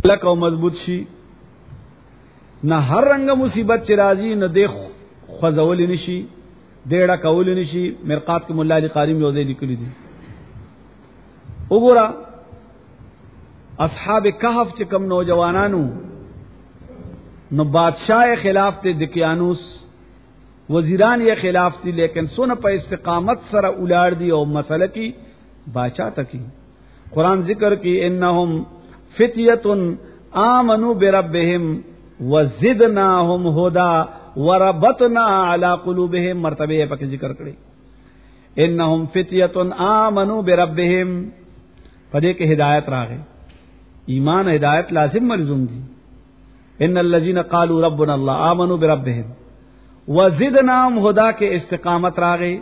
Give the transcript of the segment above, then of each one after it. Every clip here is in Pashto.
لک او مضبوط شي نه هر رنګ مصیبت چې راځي نه د خوځول نشي ډېړه کول نشي. مرقات کې مولا علی قاری یو ځای لیکلي دي وګوره اصحاب کهف چې کم نوجوانانو نو بادشاہ خلاف ته دکیانوس وزیران یې خلاف دي لیکن سونه په استقامت سره اولاد دي او مسله کی باچا تکي. قران ذکر کی انهم فتیه آمنوا بربهم وزدناهم هدى وربطنا على قلوبهم مرتبه پکې ذکر کړي. انهم فتیه آمنوا بربهم پدې کې ہدایت راغی. ایمان ہدایت لازم ملزوم دي. ان الذين قالوا ربنا الله آمنوا بربهم وزدناهم هدى کې استقامت راغی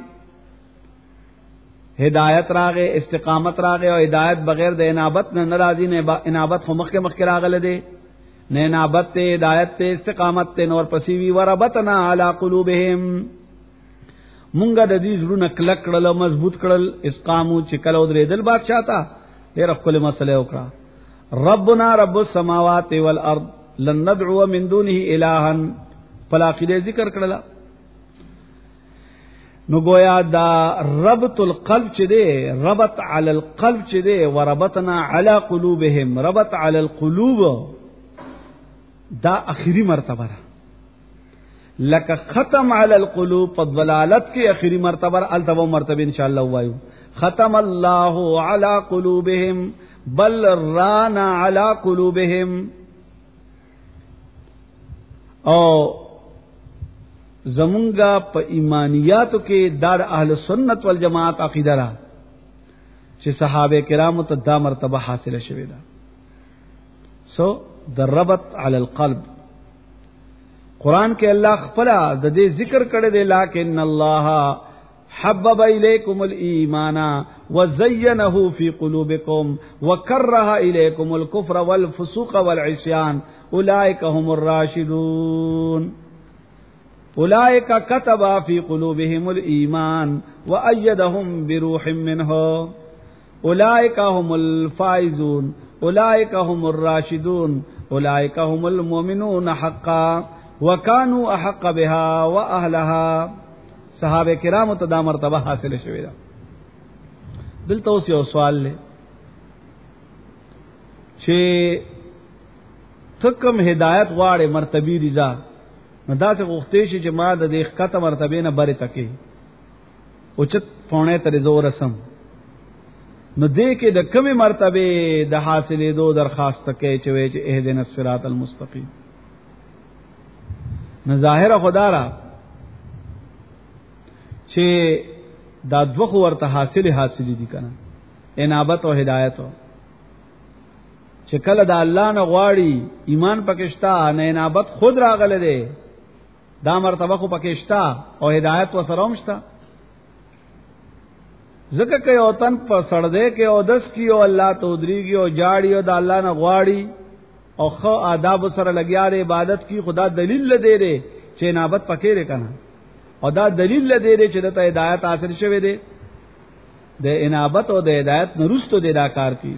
ہدایت راغی استقامت راغی او ہدایت بغیر د انابت نه ناراضی نه انابت خو مخکې راغله دي نه انابت ته ہدایت ته استقامت ته نور پسیوی وربطنا علی قلوبهم مونږه د دې زړه کلک کړل مضبوط کړل اسقامو چې کلو درې دل بادشاہ تا ډېر خپل مسله وکړه. ربنا رب السماوات والارض لن ندعو من دونه الها فلاقیده ذکر کړل. نو گویا دا ربط القلب چه دے ربط علی القلب چه دے وربطنا علی قلوبهم ربط علی القلوب دا اخری مرتبہ را لکه ختم علی القلوب فضلالت کی اخری مرتبہ التبو مرتبہ انشاءاللہ وایو ختم اللہ علی قلوبهم بل رانا علی قلوبهم او زمونگا پا ایمانیاتو کے دار اہل سنت والجماعت عقیدہ را چی صحابہ کرامو تا دا مرتبہ حاصل شوی دا. سو دا ربط علی القلب قرآن کے اللہ خپلا دا دے ذکر کردے دے لیکن اللہ حبب الیکم الایمان وزینہ فی قلوبکم وکرہ الیکم الکفر والفسوق والعصیان اولئک هم الراشدون اولئک کتب فی قلوبهم الایمان وایدهم بروح منه اولئک هم الفائزون اولئک هم الراشدون اولئک هم المؤمنون حقا وکانوا احق بها واهلها. صحابہ کرام ته دا مرتبه حاصل شوی دا. دلته اوس یو سوال لې چې تکم هدایت غواړي مرتبه رضا نو دا څه غوښتې شي چې ما د دې ښکته مرتبه نه بری تکي اوچت پونه تر زور رسم نو دې کې د کمی مرتبه د حاصلې دو درخواست کې چې وې چې اهدنا الصراط المستقیم نو ظاهر خدارا چې دا دوه ورته حاصل دي کنه انابت او هدایت چې کله د الله نه غواړي ایمان پکشتا نه انابت خود راغله ده دا مرتبه خو پکشتا او هدایت وسره همشتا زکه کوي او تن په سړدې کې او دس کی او الله تودريږي او جاړي او د الله نه غواړي او خو آداب سره لګیا د عبادت کی خدا دلیل لدی دی چې انابت پکې لري کنه او دا دلیل لدی دی چې د هدایت حاصل شوه دی د انابت او د هدایت نرستو د دا کار کی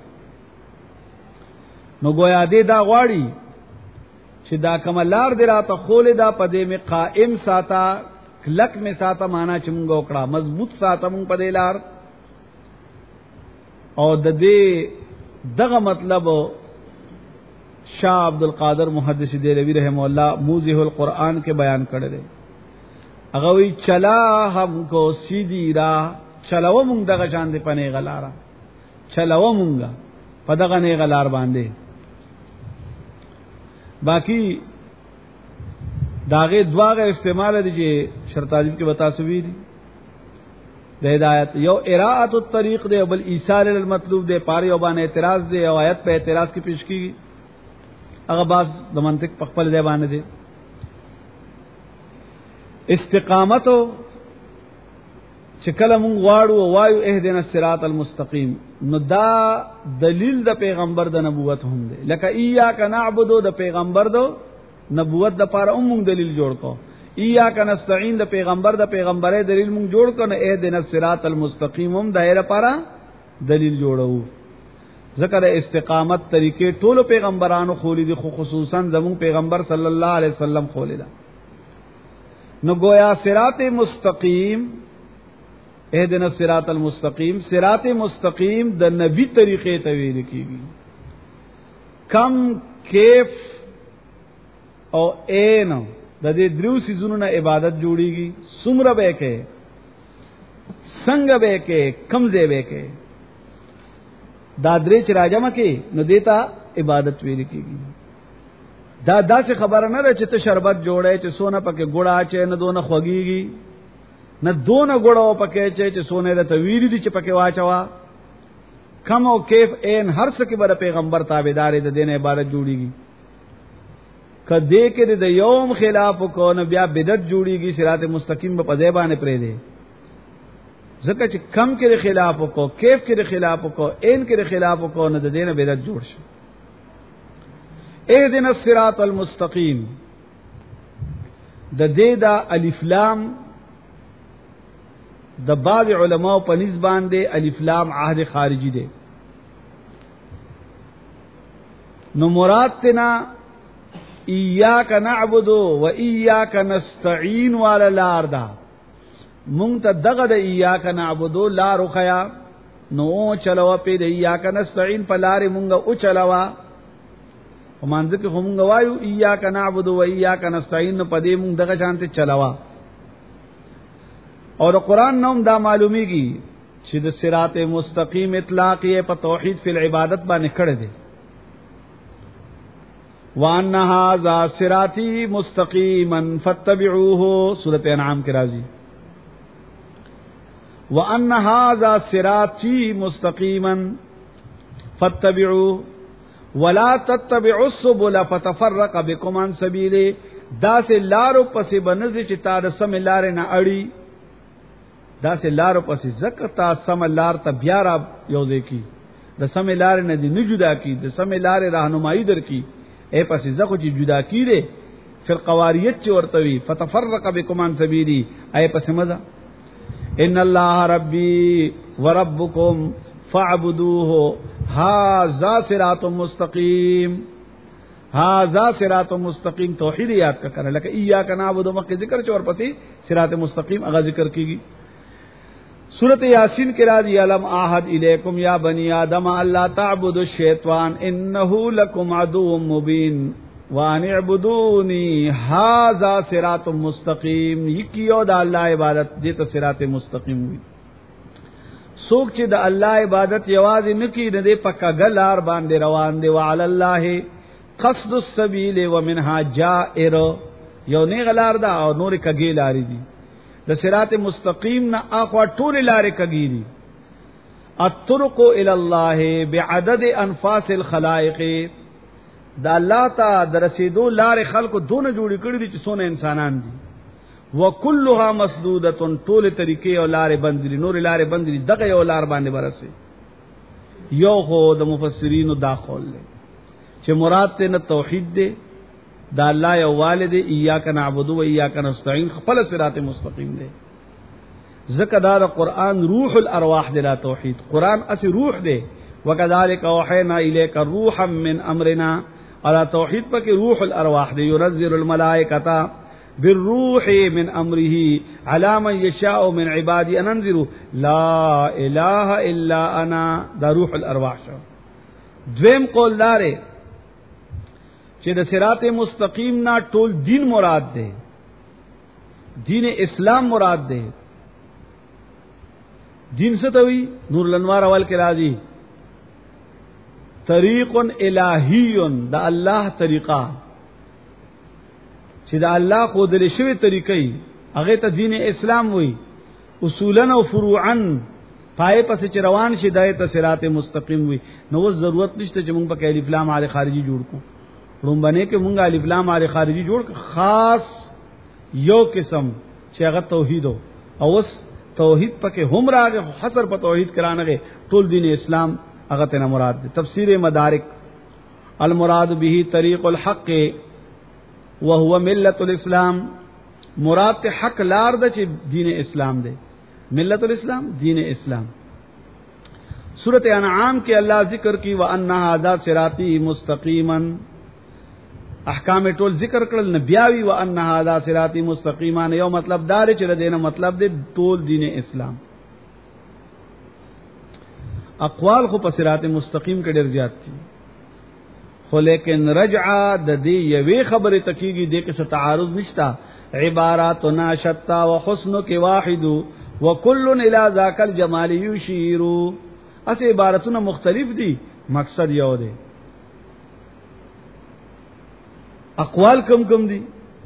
نو گویا دې دا غواړي چې دا کملار دی راته خولې دا پدې می قائم ساته کلک می ساته معنا چې مونږ وکړه مضبوط ساته مونږ پدې لار او د دې دغه مطلب شاہ عبد القادر محدث دہلوی رحمہ اللہ موضح القرآن کے بیان کړی دی هغه وی چلا ہم کو سیدھی راہ چلاو مونږ دغه شان دی پنه غلارا چلاو مونږ په دغه نه غلار باندې باقی داغه دواغه استعمال دي چې شرط عجیب کې بتا سوي دي د هدایت یو اراءۃ الطریق دی بل ایصال المطلوب دی پاره یو باندې اعتراض دی او آیت په اعتراض کې پیش کیږي هغه باز د منطق په خپل دی باندې دی استقامت چې کله مونږ غواړو وایو اهدنا الصراط المستقیم نو دا دلیل د پیغمبر د نبوت هم دی لکه ایاک نعبد د پیغمبر د نبوت د پاره هم مونږ دلیل جوړ کو ایاک نستعين د پیغمبر د پیغمبره دلیل مونږ جوړ کو نه اهدنا الصراط المستقیم هم دایره پاره دلیل جوړو ذکر استقامت طریقې ټولو پیغمبرانو خولې دي، خو خصوصا زمون پیغمبر صلی الله علیه وسلم خولې ده. نو گویا صراط مستقیم، اهدنا الصراط المستقیم، صراط مستقیم د نبی طریقې ته ویل کیږي. کم، کیف او عین د دې درو سيزونو نه عبادت جوړیږي. څومره به کې، څنګه به کې، کم ځای به کې، دا درې چې راجمه کې نو دیتا عبادت ویل کیږي. دا داسې خبره نه ده چې ته شربت جوړې چې سونه پکې ګوړه چې نه دونه خوږيږي، نه دونه ګوړه پکې چې سونه د تویری دي چې پکې واچوا. کم او کیف عین هر څه کې بر پیغمبر تابعدار د دین عبادت جوړیږي. کدی کې د یوم خلاف کو نه بیا بدعت جوړیږي. صراط مستقیم په ځای باندې پرې دی. ځکه چې کم کې خلاف کو، کیف کې خلاف کو، عین کې خلاف کو، نه د دین بدعت جوړ شي. اهدنا الصراط المستقیم د دې دا الف لام د بعض علماء په نسبت باندې الف لام عهد خارجي دی. نو مراد تنا ایاک نعبد و ایاک نستعین والا لار دا. مونږ ته دغه د ایاک نعبد لار خیا، نو چلو په د ایاک نستعین په لار مونږه او چلوا. ومانځه کې هم غوايو ایاک نعبد و ایاک نستعین په دې مونږ دغه شانته چلوا. اور قرآن نوم دا معلومیږي چې د صراط مستقیم اطلاق یې په توحید فی العبادت باندې کړی دی. وان هذا صراطی مستقیما فاتبعوه، سورۃ انعام کې راځي. وان هذا صراطی مستقیما فاتبعوه ولا تتبعوا السبل فتفرق بكم عن سبیله. دا سه لارو پسې بنځي چې تا د سم لارې نه اړي، دا سه لارو پسې زکتا سم لار ته بیا را یوځي کی، د سم لارې نه دي نه جدا کی، د سم لارې راهنمایي در کی. اے پسې زکو چې جدا کیره فرقواریت چې ورتوي فتفرق بكم عن سبیلی. اے پسې مزه ان الله ربی وربکم فاعبدوه هذا صراط مستقیم. هذا صراط مستقیم توحید یاد کا کرے لکه ایاک نعبد مکه ذکر چور پسې صراط مستقیم هغه ذکر کیږي. سورۃ یاسین کې راځي علم احد الیکم یا بنی آدم الا تعبدوا الشیطان انه لکم عدو مبین وان اعبدونی هذا صراط مستقیم. یکیو د الله عبادت دې ته صراط مستقیم وي. څوک چې د الله عبادت یوازې نکي د دې پکا غلار باندې روان دی. وعلى الله قصد السبيل ومنها جائر، یو نه غلار دا او نور کګی لاري دي. د صراط مستقیم نه اخوا ټول لارې کګی دي. الطرق الى الله بعدد انفاس الخلائق، دا الله ته درسیدو لارې خلق دونه جوړی کړی دي چې څونه انسانان دي. وکلها مسدوده، ټول طریقې او لارې بند دي، نور لارې بند دي. دغه یو لار باندې برسه. یو خو د مفسرینو دا قول دی چې مراد ته نه توحید دی، دا الله یو والد ایاک نعبد و ایاک نستعین خپل صراط مستقیم دی. ذکر دا قرآن روح الارواح دی، لا توحید. قرآن اسی روح دی. وکذالک اوحینا الیک روحا من امرنا، الا توحید پکې روح الارواح دی. ينزل الملائکۃ بالروح من امره على من يشاء من عبادي ان انذروا لا اله الا انا، دا روح الارواح شو. دویم قول داره چې د صراط مستقیم نا ټول دین مراد ده، دین اسلام مراد ده. دین څه ته وی؟ نور الانوار اول کې راځي طریق الہی، دا الله طریقہ چې دا الله خو دل شوی طریقې هغه ته دین اسلام وی. اصولا او فروعا پای پس چې روان شي دایته صراط مستقیم وی. نو ضرورت نشته چې موږ په الف لام علی خارجي جوړ کو. رومبنه کې مونږه الف لام علی خارجي جوړ خاص یو قسم چې هغه توحید او اوس توحید پکې هم راغی، حصر په توحید کرانغه ټول دین اسلام هغه ته مراد دي. تفسیر مدارک المراد به طریق الحق وهو ملت الاسلام، مراد ته حق لار ده چې دین اسلام ده. ملت الاسلام دین اسلام. سورۃ انعام کې الله ذکر کی وان هذا صراطی مستقیما، احکام ټول ذکر کړل، نبیاوی وان هذا صراطی مستقیما، یو مطلب دار چې دینه مطلب دی ټول دین اسلام. اقوال خو په صراط مستقیم کې ډېر زیات دي، خو لیکن رجعه د دې یوې خبره تکیږي دې کې څه تعارض نشتا. عباراتنا شتا وحسنک واحد وكل الى ذاك الجمال يشير، اسه عبارتونه مختلف دي، مقصد یو دی. اقوال کم کم دي.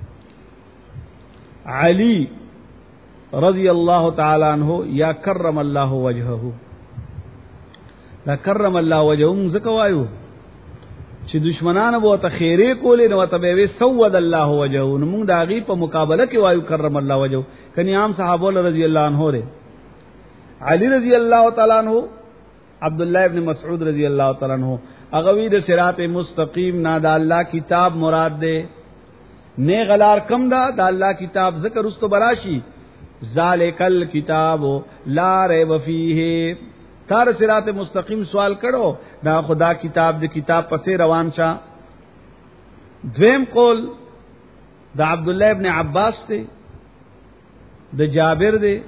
علی رضی اللہ تعالی عنہ یا کرم اللہ وجهه، لا کرم الله وجهه زکوایو چې دشمنان به ته خیره کولې نو ته به سود الله وجهه، نو موږ دا غي په مقابله کې وایو کرم الله وجهه. کني عام صحابه رضی الله عنه ره علی رضی الله تعالی عنہ، عبد الله ابن مسعود رضی الله تعالی عنہ، هغه وی د صراط مستقیم نه د الله کتاب مراد ده، نه غلار کم ده د الله کتاب ذکر واستو براشي. ذالک الکتاب لا ریب فیه، تار صراط مستقیم سوال کړو دا خدا کتاب د کتاب پسې روان شه. دویم قول د عبد الله ابن عباس ته، د جابر دی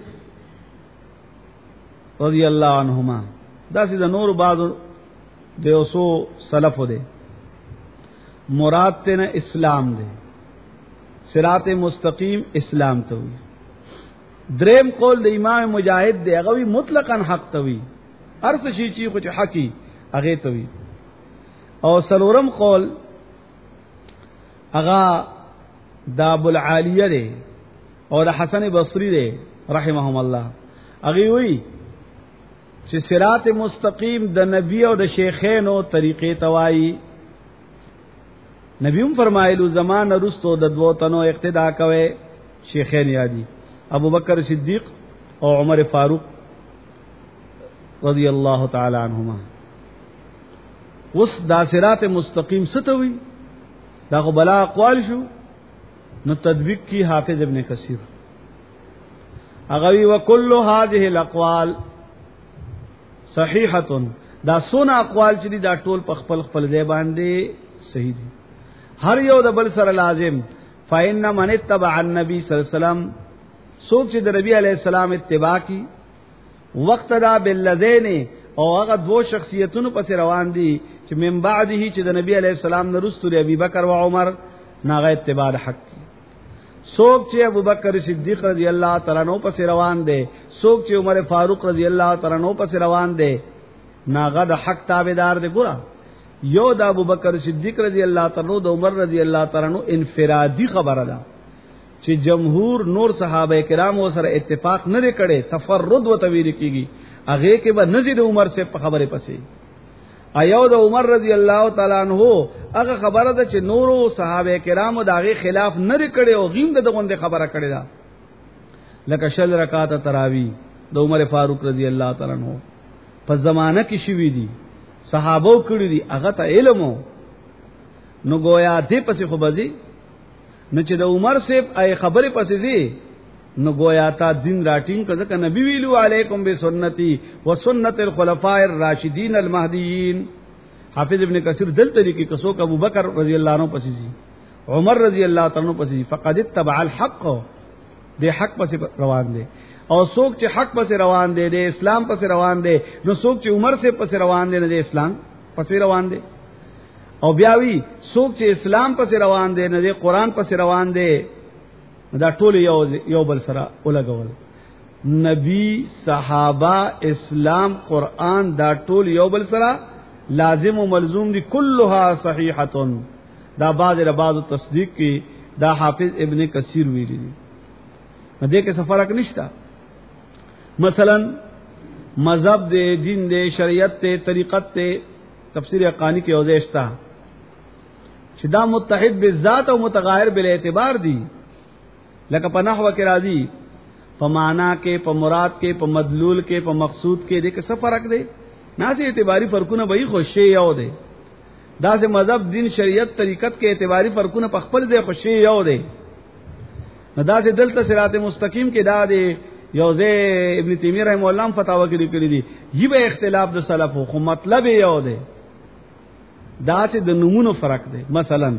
رضی الله عنهما، دا سید نور بعض د اوسو سلف دی. مراد ته نه اسلام دی، صراط مستقیم اسلام ته وي. دریم قول د امام مجاهد دی، هغه وی مطلقاً حق ته وي، ارس شي چې خو حقي هغه ته وي. او سلورم قول هغه د ابو العالیه دی او د حسن بصری دی رحمهم الله، هغه وی چې صراط مستقیم د نبی او د شیخینو طریقې توای. نبیوم فرمایلو زمان رستو د دوه تنو اقتدا کوي، شیخین یادی ابو بکر صدیق او عمر فاروق رضی اللہ تعالی عنہما. اس دا صراط مستقیم ستوي دا خو بلا اقوال شو، نو تدبیق کی حافظ ابن کثیر اغوی وکل هذه الاقوال صحیحه، دا سونه اقوال چې دا ټول په خپل خپل ځای باندې صحیح دي، هر یو د بل سره لازم. فإن من اتبع النبي صلی الله علیه وسلم، سوچ چې د نبی علیہ السلام اتباع کی، وقت دا بالذین او هغه دو شخصیتونو پس روان دي چې من بعده چې د نبی علیہ السلام نه رسول ابي بکر او عمر ناغه اتباع حق کی. سوک چې ابو بکر صدیق رضی اللہ تعالی عنہ پس روان دي، سوک چې عمر فاروق رضی اللہ تعالی عنہ پس روان دي، ناغه د حق تابعدار دي. ګور یو د ابو بکر صدیق رضی اللہ تعالی عنہ، د عمر رضی اللہ تعالی عنہ انفرادی خبره ده چې جمهور نور صحابه کرام سره اتفاق نه کړي، تفرد و تویل کیږي، هغه کې به نزيد عمر سے خبره پسې. ایو د عمر رضی الله تعالی عنہ هغه خبره ده چې نورو صحابه کرام دغه خلاف نه کړي او غیم دغه خبره کړي ده، لکه شل رکعات تراوی د عمر فاروق رضی الله تعالی عنہ په زمانہ کې شوی دي، صحابو کړي دي، هغه ته علم نو گویا دې پسې خو بځي نو چې د عمر صاحب ای خبره پسې زی نو گویا تا دین راټینګ کړه، ځکه نبی ویلو علیکم بسنتی وسنت الخلفاء الراشدین المهدیین. حافظ ابن کثیر دل طریقې کسو ابو بکر رضی اللہ عنہ پسې زی، عمر رضی اللہ تعالی عنہ پسې، فقد اتبع الحق، دې حق پسې روان دي. او څوک چې حق پسې روان دي، د اسلام پسې روان دي، نو څوک چې عمر سے پسې روان دي، نه د اسلام پسې روان دي. او بیاوی څوک چې اسلام پسې روان دي، نه د قران پسې روان دي، دا ټول یو بل سره ولګول. نبی، صحابه، اسلام، قران، دا ټول یو بل سره لازم او ملزوم دي، كلها صحیحه. دا بعض تصدیق کی دا حافظ ابن کثیر ویلی دي، دې کې څه فرق نشته. مثلا مذهب دے، دین دے، شریعت دے، طریقت دے، تفسیر حقانی کې اوځشتا چې دا متحد بالذات او متغایر بالاعتبار دي، لکه په نحو کې راځي، په معنا کې، په مراد کې، په مدلول کې، په مقصود کې، دې کې څه فرق دی؟ نه سي اعتباری فرقونه به خوشي یو دي. دا سه مذهب، دین، شریعت، طریقت کې اعتباری فرقونه په خپل ځای خوشي یو دي. دا سه دلته صراط مستقیم کې دا دی یوزه ابن تیمیہ رحم الله فتاوا کې لیکلي دي یی به اختلاف د سلفو خو مطلب یو دی دا چې د نمونو فرق دی. مثلا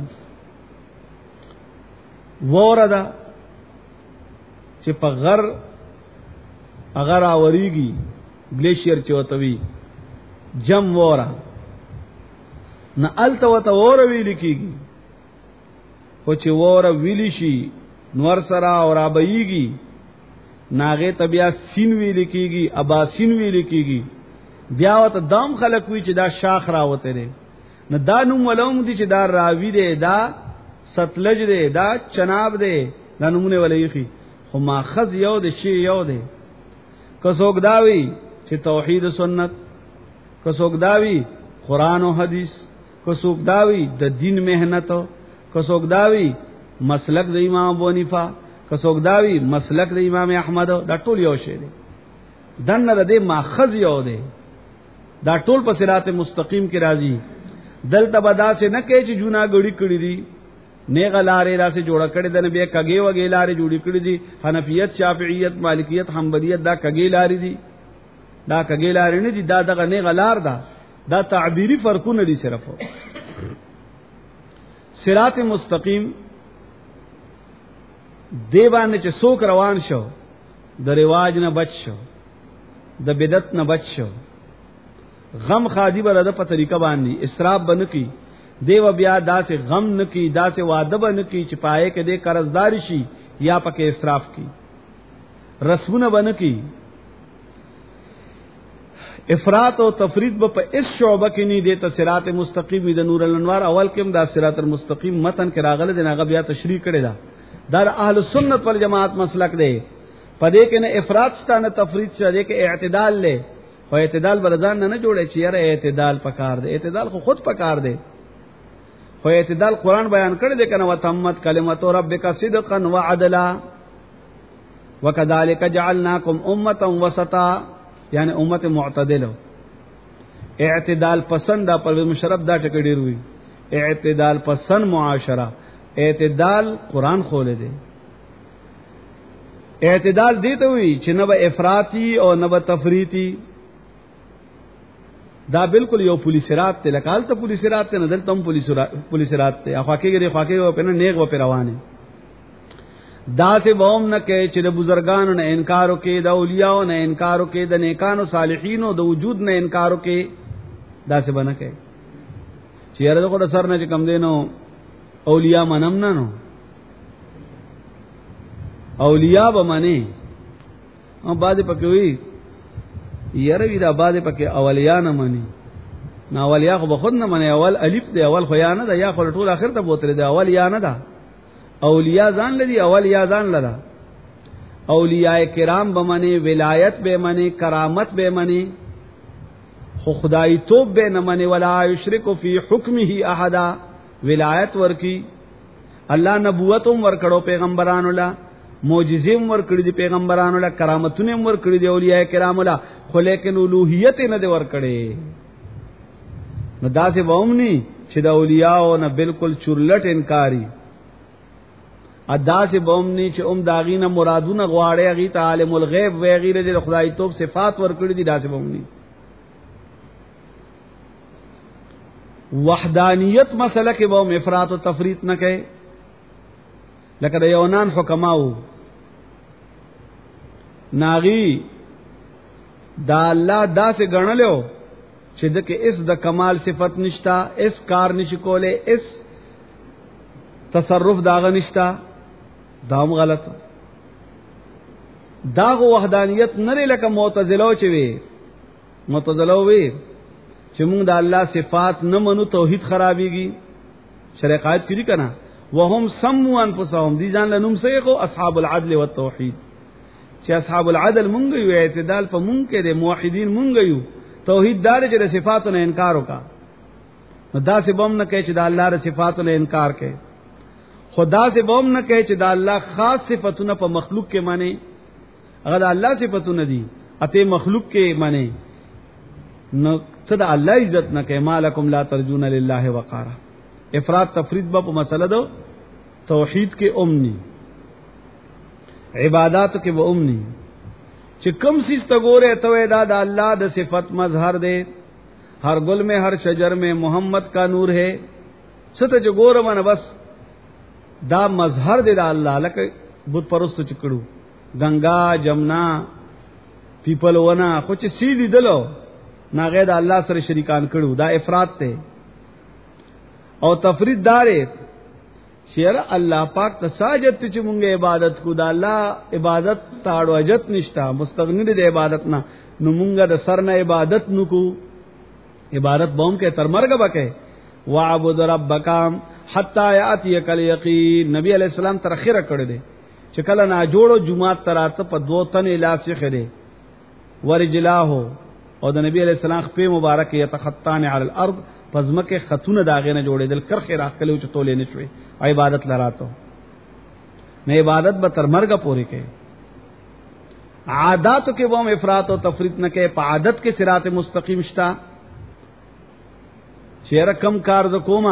وردا چې په غر اگر اوریږي گلیشیر چوتوي جم وورا نه الته وته وور ویل کیږي خو چې وور ویل شي نور سره اور ابيږي ناغه طبيعه سین ویل کیږي ابا سین ویل کیږي بیا وته دام خلق وی چې دا شاخ راوته لري نه دا نوم ولوم دي چې دا راوی دی دا ستلج دی دا چناب دی دا نمونه ولېخي خو ماخذ یو دی شی یو دی. کڅوګ داوی چې توحید سنت، کڅوګ داوی قران او حدیث، کڅوګ داوی د دین مهنت، کڅوګ داوی مسلک د امام ابو حنیفه، کڅوګ داوی مسلک د امام احمد. دا ټول یو شی دی دنه د دې ماخذ یو دی. دا ټول په صراط مستقیم کې راځي. دلته بدا سے نه کې چې جونا غړي کړی دي نه غلارې راسه جوړه کړي د نبی کګي وګي لارې جوړې کړي دي. حنفیت، شافعیت، مالکیت، حنبلیت دا کګي لارې دي. دا کګي لارې نه دي، دا دغه نه غلار ده. دا تعبیری فرقونه دي صرف. صراط مستقیم دی باندې چې څوک روان شو د رواج نه بچ شو، د بدعت نه بچ شو، غم خادی بر د په طریقه باندې اسراف بن کی دیو بیا داسې غم نکی داسې وعده بن کی چې پائے کې دې قرضدار شي یا پکې اسراف کی رسمونه بن کی. افراط او تفرید په اس شعبه کې نه دي. ته صراط مستقیم د نور الانوار اول کې دا صراط المستقیم متن کې راغله د هغه بیا تشریح کړي دا در اهل سنت والجماعت مسلک دی. پدې کې نه افراط ستانه تفرید شته کې اعتدال له او اعتدال برزان نه جوړي چې یاره اعتدال پکار دی. اعتدال خو خود پکار دی. خو اعتدال قران بیان کړی دی کنه وتمت کلمت ربک صدقا وعدلا وکذالک جعلناکم امه وسطا یعنی امت معتدله. اعتدال پسند دا پر مشرب دا ټکی ډیر وی. اعتدال پسند معاشره اعتدال قران خوله دی. اعتدال دیته وی چې نه به افراطی او نه به تفریطی. دا بالکل یو پولیس رات ته لکال ته پولیس رات ته نظر تم پولیس رات ته اخواکه خواکه په نه نیغ و پر روانه. دا سے بوم نہ کہ چې د بزرګانو نه انکار وکي، د اولیاءو نه انکار وکي، د نیکانو صالحینو د وجود نه انکار وکي. دا سے بنه کوي چې یاره دغه سر نه کم دینو اولیاء منم نه نو اولیاء به منی او بعد پکې وی یاره وی دا بعد پکې اولیاء نه منی. نو اولیاء خو بخود نه منی. اول الف دی، اول خو یا نه ده، یا خو ټول اخر ته بوتره ده. اول یا نه ده. اولیاء ځان لري، اول یا ځان لرا. اولیاء کرام به منی، ولایت به منی، کرامت به منی، خو خدای توب به نه منی. ولا یشرک فی حکمه احد. ولایت ورکی الله، نبوتوم ورکړو پیغمبرانو لا، معجزې ورکړي دي پیغمبرانو لا، کرامتونه ورکړي دي اولیاء کرام لا، خو لیکن الوهیت نه دی ورکړي. نو داسې وومني چې د اولیاء نه بالکل چورلټ انکاری. ادا سے بومنی چې داغینه مرادونه غواړي غي ته عالم الغیب و غیره د خدای توب صفات ورکړي دي. دا سے بومنی وحدانیت مسله کې بوم افراط او تفریط نه کوي. لکه د یونان حکماو ناغي دا الله دا سے غنلو چې دغه اس د کمال صفت نشتا، اس کار نشي کوله، اس تصرف داغه نشتا. دام غلط. داغه وحدانیت نه لکه معتزله چې وي. معتزله وي چې موږ د الله صفات نه منو توحید خرابيږي. شریعت کې دي کنه وهم سموا انفسهم دي ځان لنوم سيخو اصحاب العدل والتوحید. چې اصحاب العدل مونږ یو، اعتدال په مونږ کې دي، موحدین مونږ یو، توحید دار چې د صفاتو نه انکار وکا. نو دا سه بم نه کوي چې د الله ر صفاتو نه انکار کوي. خدا سے بوم نہ کہے چې دا الله خاص صفاتونه په مخلوق کې معنی، اگر الله صفاتونه دي اته مخلوق کې معنی نو ته دا الله عزت نه کوي. مالکم لا ترجون لله وقارا. افراط تفرید په مسله دو توحید کې امنی، عبادت کې به امنی، چې کم سیس ته ګوره ته دا د الله د صفت مظهر دے، ہر گل میں ہر شجر میں محمد کا نور ہے. ست جو ګوره من بس دا مظهر دے دا الله، لکه بت پرستو چکړو گنگا جمنا پیپل ونا خو چې سیدی دلو ناغه دا الله سره شریکان کړو، دا افراط ته. او تفرید دارې شیر الله پاک تساجد چې مونږه عبادت کو، دا الله عبادت تاړو اجت نشتا، مستغنی دې عبادت نه، نو مونږه د سر نه عبادت نکو، عبادت بوم کې تر مرګ بکې. وعبد ربک حتا یاتیک الیقین، نبی علیہ السلام تر اخره کړی دی چې کله نا جوړو جمعات تراته په دوه تن الاسه خره ورجلاهو، او د نبی علیہ السلام خپې مبارک یتخطان علی الارض، پزمکه خطونه داغه نه جوړېدل، کرخه راخلو چې تولې نه شوي، عبادت لراتو نه، عبادت به تر مرګ پورې کې. عاداتو کې ووم افراط او تفریط نه کې، په عادت کې صراط مستقیم شتا، چیرې کم کار د کوما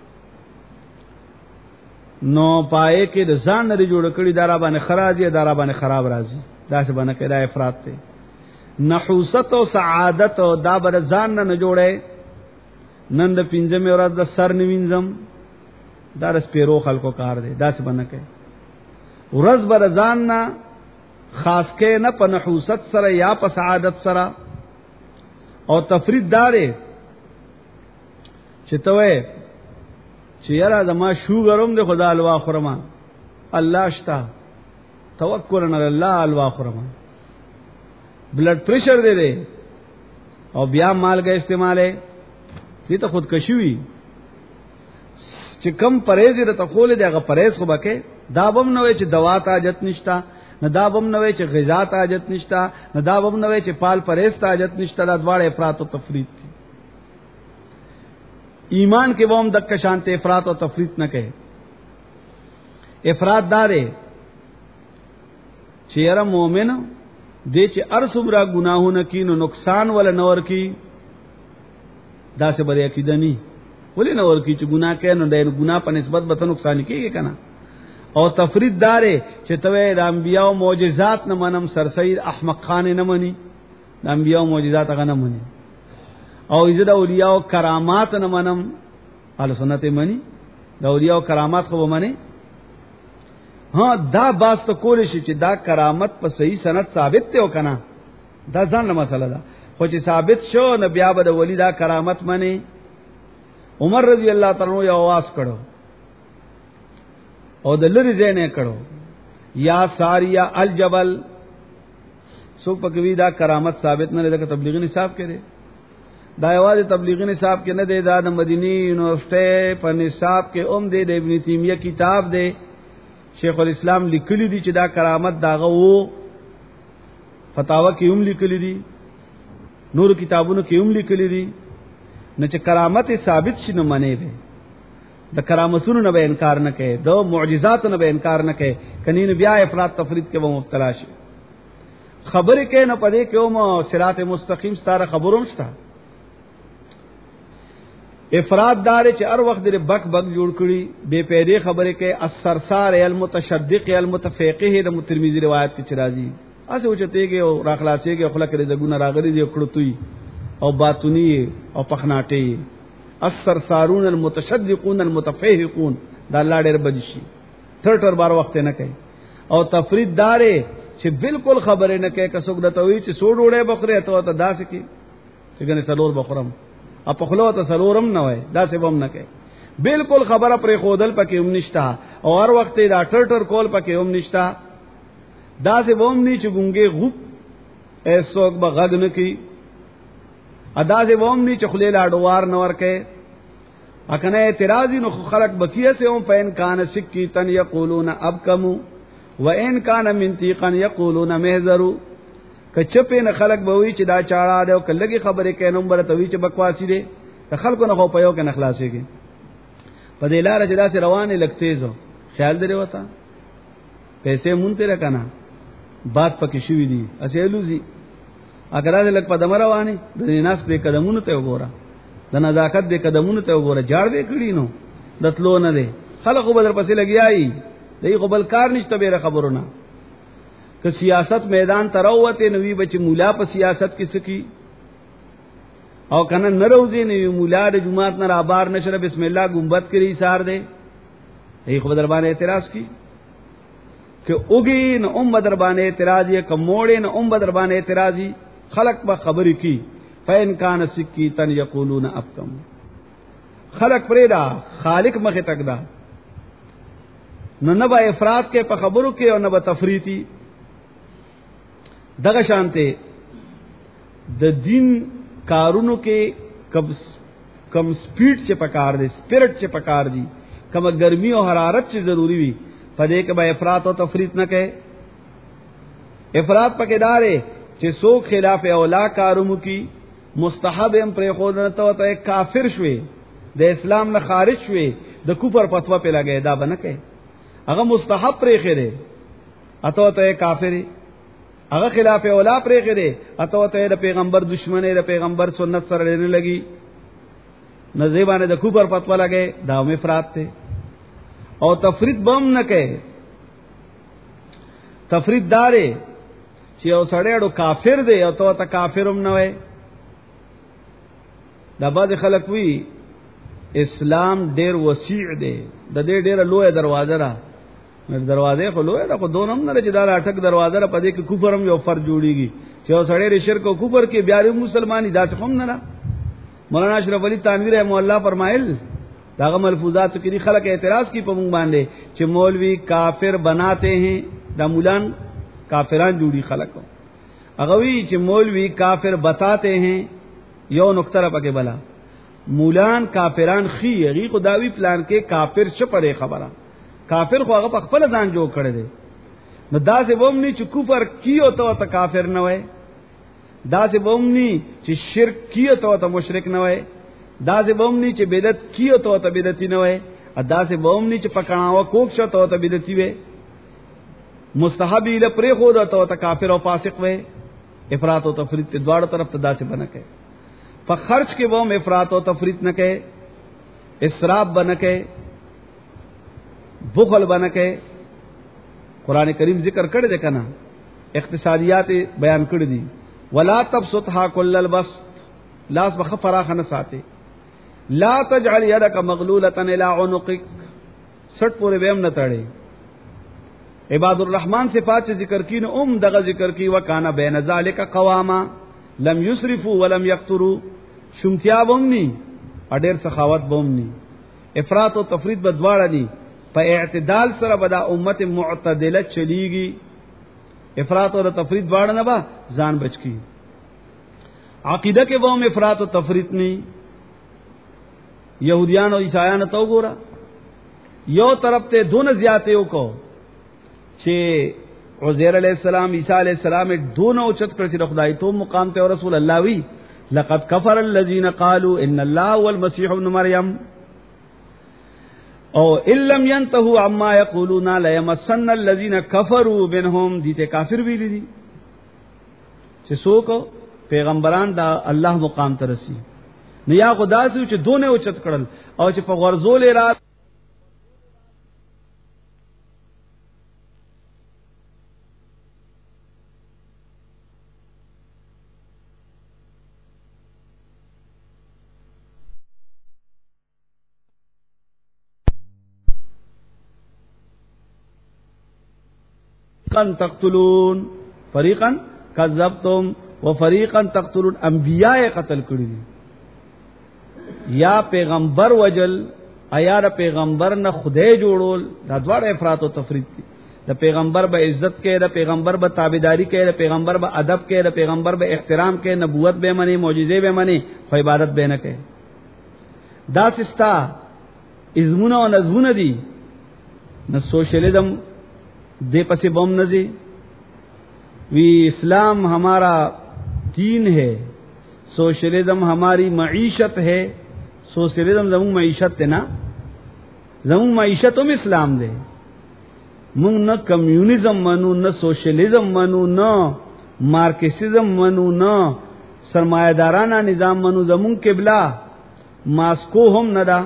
نو پائے کې د ځان نه جوړ کړي، دارا باندې خراجي، دارا باندې خراب راځي، دا څه باندې کې دا افراط ته. نحوست او سعادت او دا بر ځان نه جوړه، نن د پنځمه ورځ د سر نیوینځم، دا رس پیرو خلکو کار دی، دا څه باندې کې ورځ بر ځان نه خاص کې نه په نحوست سره یا په سعادت سره. او تفرید دارې چې توې چې یاره زما شوګروم د خدا الوا خرما، الله شتا توکل نه الله الوا خرما، بلډ پریشر دے دے او بیا مالګه استعماله، دې ته خودکشي وي. چې کم پرهیز دې ته خول دې هغه پرهیز خو بکې، دا بم نه وي چې دوا ته حاجت نشتا، نه دا بم نه وي چې غذا ته حاجت نشتا، نه دا بم نه وي چې پال پرهیز ته حاجت نشتا، دا دواړه افراط او تفریط دي. ایمان کې ووم دک شانته افراط او تفریط نه کوي. افراط دارې چې یاره مؤمن دې چې ارسمرا گناهونه کینو نقصان ولا نور کی، دا څه بری عقیده ني، ولې نور کی چې ګناه کوي نو د ګناه په نسبت به نقصان کیږي کنه. او تفرید دارې چې توې د انبیاو معجزات نه منم، سرسید احمق خان نه مني، د انبیاو معجزات هغه نه مني. او عزت اولیاء او کرامات نه منم، اهل سنت مني، د اولیاء او کرامات خو مني. ہاں دا باس تو کول شي چې دا کرامت په صحیح سند ثابت ته وکنه، دا ځان له مسله ده، خو چې ثابت شو نه بیا به د ولی دا کرامت منی. عمر رضی الله تعالی عنہ یو आवाज کړو او د لری زینې کړو، یا ساریا الجبل، سو پکوی دا کرامت ثابت نه لکه تبلیغی نصاب کړي، دا یوازې تبلیغی نصاب کې نه دی، دا د مدینی یونیورسيټي په نصاب کې دی، د ابن تیمیه کتاب دی، شیخ الاسلام لیکلی دی چې دا کرامت داغه وو، فتاوا کې هم لیکلی دی، نور کتابونو کې هم لیکلی دی. نه چې کرامت ثابت شي نه منې به، د کرامتونو نه به انکار نه کوي، د معجزات نه به انکار نه کوي، کني نه بیا افراط تفرید کې به مبتلا شي. خبره کې نه پدې کې هم صراط مستقیم ستاره خبروم شته. افراد دار چې هر وخت دې بک بک جوړ کړي، بے پیدې خبره کې السرسار المتشدق المتفقه د ترمذی روایت کې راځي، اسه اوچتهږي او راخلاصيږي، خلک دې ګونه راغلي دي کړتوي او باطنی او پخناټي. السرسارون المتشدقون المتفقهون دا الله ډېر بدشي، تر بار وخت نه کوي. او تفرید دار چې بالکل خبره نه کوي، کڅوګ د توي چې سوډ وړه بخره ته داسې کې چې ګنې سلور بخرم اپ خلو ته سلورم نه وای، دا څه بم نه کوي، بالکل خبره پر خودل پکې هم نشتا، او هر وخت دا ټر کول پکې هم نشتا، دا څه بم نه چې ګونګي غوب ایسوک بغد نه کی، ادا څه بم نه چې خلیل اډوار نور کې، اکنه اعتراضی نو خلق بکیه سے هم پین کان سکی تن یقولون ابکمو و ان کان منطقا یقولون محذرو. کچپې نه خلق بوي چې دا چاړه ده او کلهږي خبره کوي نو بر توي چې بکواسی دي، خلکو نه خو په یو کې نه خلاصيږي. په دې لار چې داسې روانه لګتېزو خیال درې وتا پیسې مونته راکنه بات پکې شوې دي اسېلوزي، اگر دا لګ په دمر روانه د ناس په قدمونو ته وګوره، د نزاکت د قدمونو ته وګوره، جاړ به کړی نو دتلو نه دي، خلکو بدر پسې لګیایي، دغه بل کار نشته به خبرونه. کہ سیاست میدان تروته نوی بچ مولا په سیاست کې سکی او کنه نروزی نوی مولا د جمعات نه رابار نشره بسم الله گنبد کری سار دے ای خو دربان اعتراض کی کہ اوگی نہ دربان اعتراضی کموڑے نہ دربان اعتراضی خلق با خبر کی فین کان سکی تن یقولون ابکم خلق پریدا خالق مخه تک دا نہ با افراط کے په خبرو کې او نہ با تفریطی دغه شانته د دین کارونو کې کم سپیډ چې پکار دی سپیرټ چې پکار دی کم گرمی او حرارت چې ضروری وي پدې کې به افراط او تفریط نه کوي افراط پکې دارې چې سو خلاف اولا کارونو کې مستحب هم پر خود نه ته کافر شوي د اسلام نه خارج شوي د کفر فتوا په لګي دا بنه کوي هغه مستحب پرې خېره اته ته کافر هغه خلاف اولا پرې خېره اته ته د پیغمبر دشمنه د پیغمبر سنت سره نه لګي نزیبانه د کفر فتوا لګي دا هم افراط ته او تفریط بم نه کوي تفریط دارې چې او سړیړو کافر دی او ته کافرم نه وای دا باز خلک وی اسلام ډیر وسیع دی د دې ډیره لوی دروازه را دروازه خو لوی دا خو دونم نه چې دا اٹک دروازه را پدې کې کفرم یو فر جوړیږي چې او سړی شرک او کفر کې بیا مسلمانی دا څه هم نه مولانا اشرف علی تنویر رحمه الله فرمایل داغه ملفوظات کې خلک اعتراض کی په مونږ باندې چې مولوی کافر بناتے ہیں دا مولان کافران جوړي خلک هغه وی چې مولوی کافر بتاتے ہیں یو نقطه را پکې بلا مولان کافران خي غي خداوی پلان کې کافر شپره خبره کافر خو هغه په خپل ځان جوړ کړی دی نو دا سه وومني چې کفر کیو ته کافر نه وای دا سه وومني چې شرک کیو ته مشرک نه وای دا سه وومني چې بدعت کیو ته بدعتي نه وای ادا سه وومني چې پکړاو کوک شو ته بدعتي وای مستحب له پرې خو ته کافر او فاسق وای افراط او تفریط دواړو طرف ته دا سه بنکه په خرج کې ووم افراط او تفریط نه کوي اسراف بنکه بخل بنکه قران کریم ذکر کړی دی کنه اقتصادیات بیان کړی دي ولا تبسطها كل البسط لاس بخ فراخ نه ساتي لا تجعل يدك مغلوله الى عنقك سټ پورې بهم نه تړي عباد الرحمن صفات ذکر کین دغه ذکر کی وکانا بین ذالک قواما لم يسرفوا ولم يقتروا شمتیا بومني اډیر سخاوت بومني افراط او تفریط بدواړه دي په اعتدال سره به دا امت معتدله چلیږي افراط او تفریط واړه نه با ځان بچ کی عقیده کې ووم افراط او تفریط نه يهوديان او عیسایان ته وګوره یو طرف ته دونه زیاته وکړو چې عزیر علیہ السلام عیسی علیہ السلام دونه اوچت کړ چې خدای ته مقام ته رسول الله وی لقد كفر الذين قالوا ان الله هو المسيح ابن مريم او ان لم ينتهوا عما يقولون لا يمسن الذين كفروا منهم دي ته کافر ویل دي چې څوک پیغمبران دا الله مقام ته رسی نه یا خدا سو چې دونه اوچت کړل او چې په غرزول را تقتلون فریقا کذبتم وفریقا تقتلون انبیاء قتل کړی یا پیغمبر وجل ایا د پیغمبر نه خدای جوړول دا دواړه افراط او تفریط دي د پیغمبر به عزت کې د پیغمبر به تابعداري کې د پیغمبر به ادب کې د پیغمبر به احترام کې نبوت به منی معجزې به منی خو عبادت به نه کوي دا سستا ازمونه او نظمونه دي نو سوشلزم دے پسے بم نزی وی اسلام ہمارا دین ہے سوشلزم ہماری معیشت ہے سوشلزم زمون معیشت ہے نا زمون معیشت ہم اسلام دے مونږ نه کمیونزم منو نه سوشلزم منو نه مارکسیزم منو نه سرمایه‌دارانه نظام منو زمون قبله ماسکو هم نه دا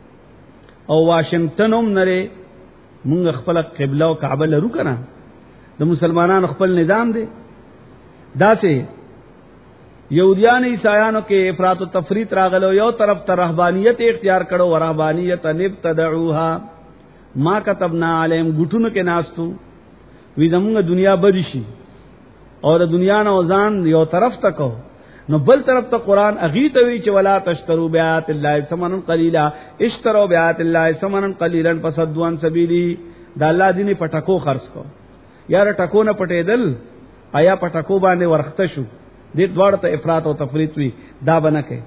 او واشنگټن هم نه مونږ خپل قبله او کعبه لرو کنه د مسلمانانو خپل نظام دی. دا سه یهودیان عیسایانو کې افراط او تفریط راغلو، یو طرف ته رهبانیت اختیار کړو، ورهبانیت نبتدعوها ما كتبنا علیهم، ګټونو کې ناستو وی زمونږ دنیا بدی شي او د دنیا نه ځان یو طرف ته کو، نو بل طرف ته قران اغي ته وی چې ولا تشتروا بیات الله ثمنا قلیلا، اشتروا بیات الله ثمنا قلیلا فصدوا عن سبیلی، دا الله دیني پټکو خرڅ کو. یار ټکو نه پټېدل آیا پټکو باندې ورخته شو، دې دواړه ته افراط او تفریط وی، دا بنکه.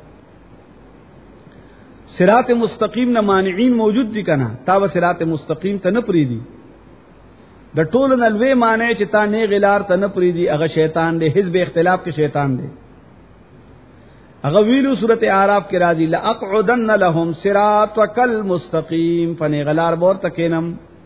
صراط مستقیم نه مانعين موجود دي کنه، تا و صراط مستقیم ته نه پریدي. د ټول نلوي معنی چې تا نه غلار ته نه پریدي، هغه شیطان دی، حزب اختلاف کې شیطان دی. هغه ویلو سورته اعراف کې راځي لاقعدن لهم صراطک المستقیم، فنی غلار بور تکینم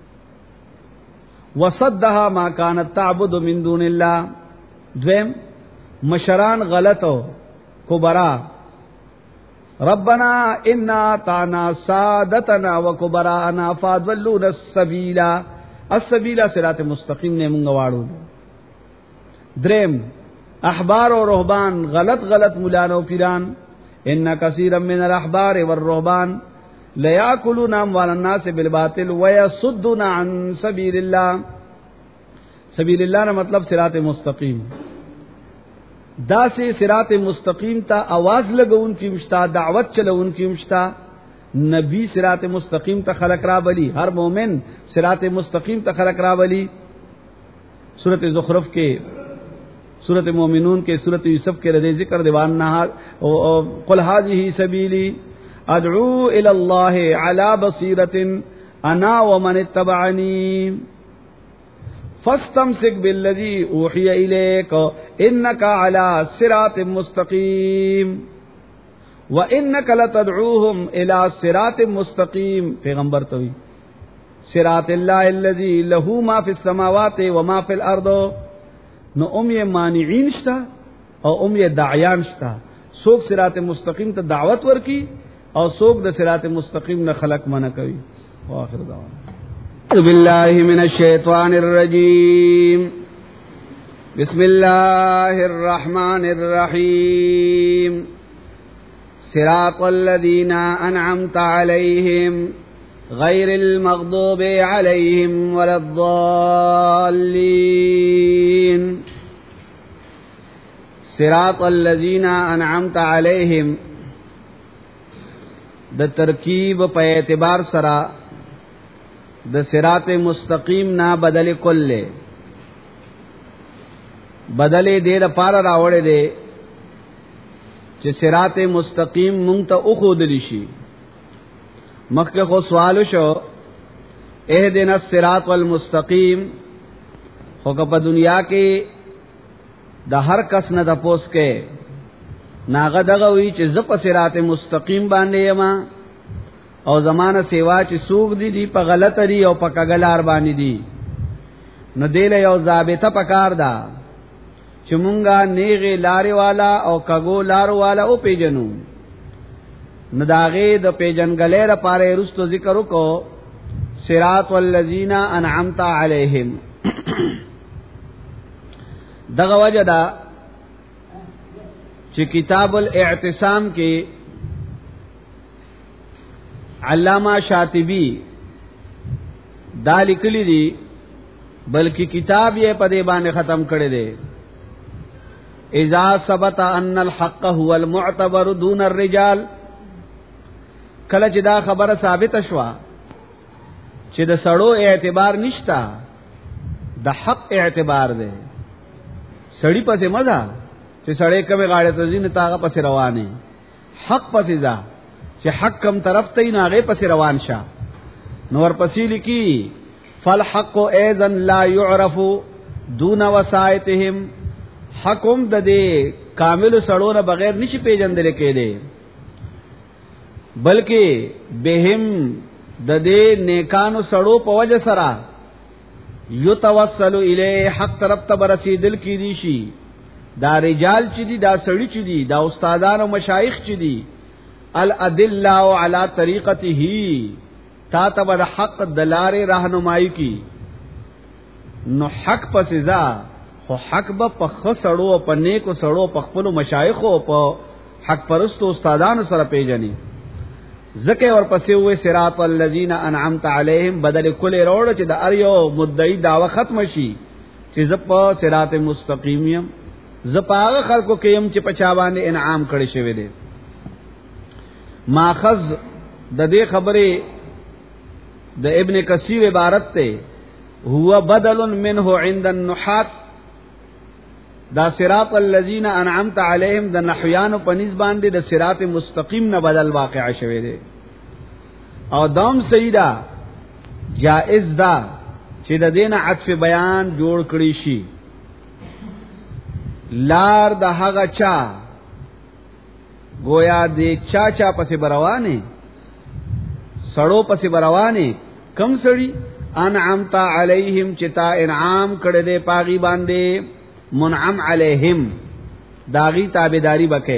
وصدها ما كانت تعبد من دون الله. دویم مشران غلطو کبرا، ربنا انا طعنا سادتنا وكبراءنا فاضلونا السبيل، السبيل صراط مستقیم نے مونږ واړو. دریم احبار و رهبان، غلط مولانو پیران، ان کثیرا من الاحبار والرهبان لیاکلون اموال الناس بالباطل ويصدون عن سبیل الله. سبیل الله نے مطلب صراط مستقیم. دا سے صراط مستقیم تا आवाज لګون کی مشتا، دعوت چلون کی مشتا. نبی صراط مستقیم تا خلق را بلی، ہر مومن صراط مستقیم تا خلق را بلی. سورۃ زخرف کے، سورۃ مومنون کے، سورۃ یوسف کے رضی ذکر دیوان نہ قل هذه سبیلی ادعو الی اللہ علی بصیرۃ انا ومن اتبعنی فاستمسک بالذی اوحی الیک انک علی صراط مستقیم وانک لتدعوهم الی صراط مستقیم. پیغمبر توی صراط اللہ الذی له ما فی السماوات وما فی الارض. نو یہ مانعین شتا او یہ داعیان شتا. سوک صراط مستقیم ته دعوت ورکی او سوک د صراط مستقیم نه خلق منع کوي. واخر دعوانا اعوذ باللہ من الشیطان الرجیم بسم اللہ الرحمن الرحیم صراط الذین انعمت علیہم غیر المغضوب علیہم ولا الضالین. صراط الذین انعمت علیہم د ترکیب په اعتبار سره د صراط مستقیم نا بدل کله، بدلې دې لپاره راوړې دې چې صراط مستقیم مونږ ته اوخودلی شي. مخکې خو سوال شو اهدنا الصراط المستقیم، خو په دنیا کې د هر کس نه تاسو کې ناغه دغه وی چې ز په صراط مستقیم باندې یما او زمانہ سیوا چې سوق دي په غلط لري او په کګلار باندې دي. نو دیله یو ضابطه پکار دا چې مونږه نیغه لارې والا او کګو لارو والا او پیجنو. نو داغه د پیجنګلې لپاره رستو ذکر وکړو صراط الذین انعمت علیہم. دغه وجدا چې کتاب الاعتصام کې علامہ شاطبی دا لیکلی دی، بلکہ کتاب یہ پدے باندې ختم کړی دی. اذا ثبت ان الحق هو المعتبر دون الرجال، کله چې دا خبره ثابت شوا چې د سړو اعتبار نشتا، د حق اعتبار دی. سړی پسې مزه چې سړی کومه غاړه ته ځین تاغه پسې روانه، حق پسې ځه چې حق کم طرف ته نه هغه پسې روان شه. نور پسې لیکي فالحق ايضا لا يعرف دون وسائتهم، حکم د دې کامل سړو نه بغیر نشي پیژندل کېده، بلکې بهم د دې نیکانو سړو په وجه سره یتوسل الیه، حق طرف ته رسیدل کی دي شي. دا رجال چې دي، دا سړی چې دي، دا استادان او مشایخ چې دي، الادله علی طریقته، تا ته د حق دلاره راهنمایي کی. نو حق پسې ځا خو حق به په خسړو او په نیکو سړو په خپل مشایخ او په حق پرستو استادانو سره پیژني زکه ورپسې وې صراط الذین انعمت علیهم بدل کل روړ چې د اریو مدعی داوا ختم شي چې زپ صراط مستقیم زپاغه خلکو کې يم چې پچا باندې انعام کړی شوی دی ماخذ د دې خبره د ابن کثیر عبارت ته هو بدل منه عند النحات دا صراط الذین انعمت علیهم د نحویان په نسبت باندې د صراط مستقیم نه بدل واقع شوی دی او دام سیدا جائز دا چې د دین عطف بیان جوړ کړی شي لار د هغه چا گویا دې چا پسې بروانه سړو پسې بروانه کم سړی انعمت علیهم چتا انعام کړه دې پاغي باندې منعم علیہم داغی تابیداری بکے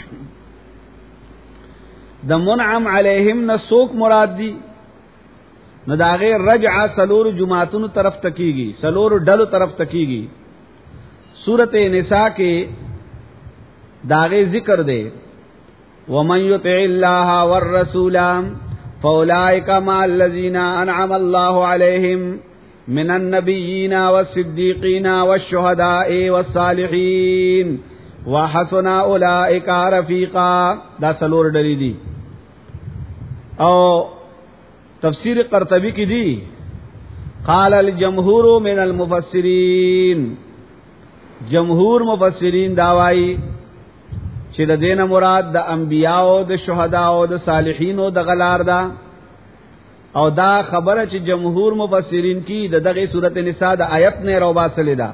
د منعم علیہم نہ سوک مراد دی نہ داغے رجع سلور جماعتن طرف تکیگی سلور ڈل طرف تکیگی سورۃ نساء کے داغے ذکر دے ومن یطع اللہ والرسول فاولئک مع الذین انعم اللہ علیہم من النبیین والصدیقین والشہداء والصالحین وحسن اولئک رفیقا دا سلور ڈلی دی او تفسیر قرطبی کی دی قال الجمهور من المفسرین جمهور مفسرین داوائی چې د دینه مراد د انبیاء او د شهدا او د صالحین او د غلار دا او دا خبره چې جمهور مفسرین کی د دغه سورۃ نساء د آیت نه روبا سلیدا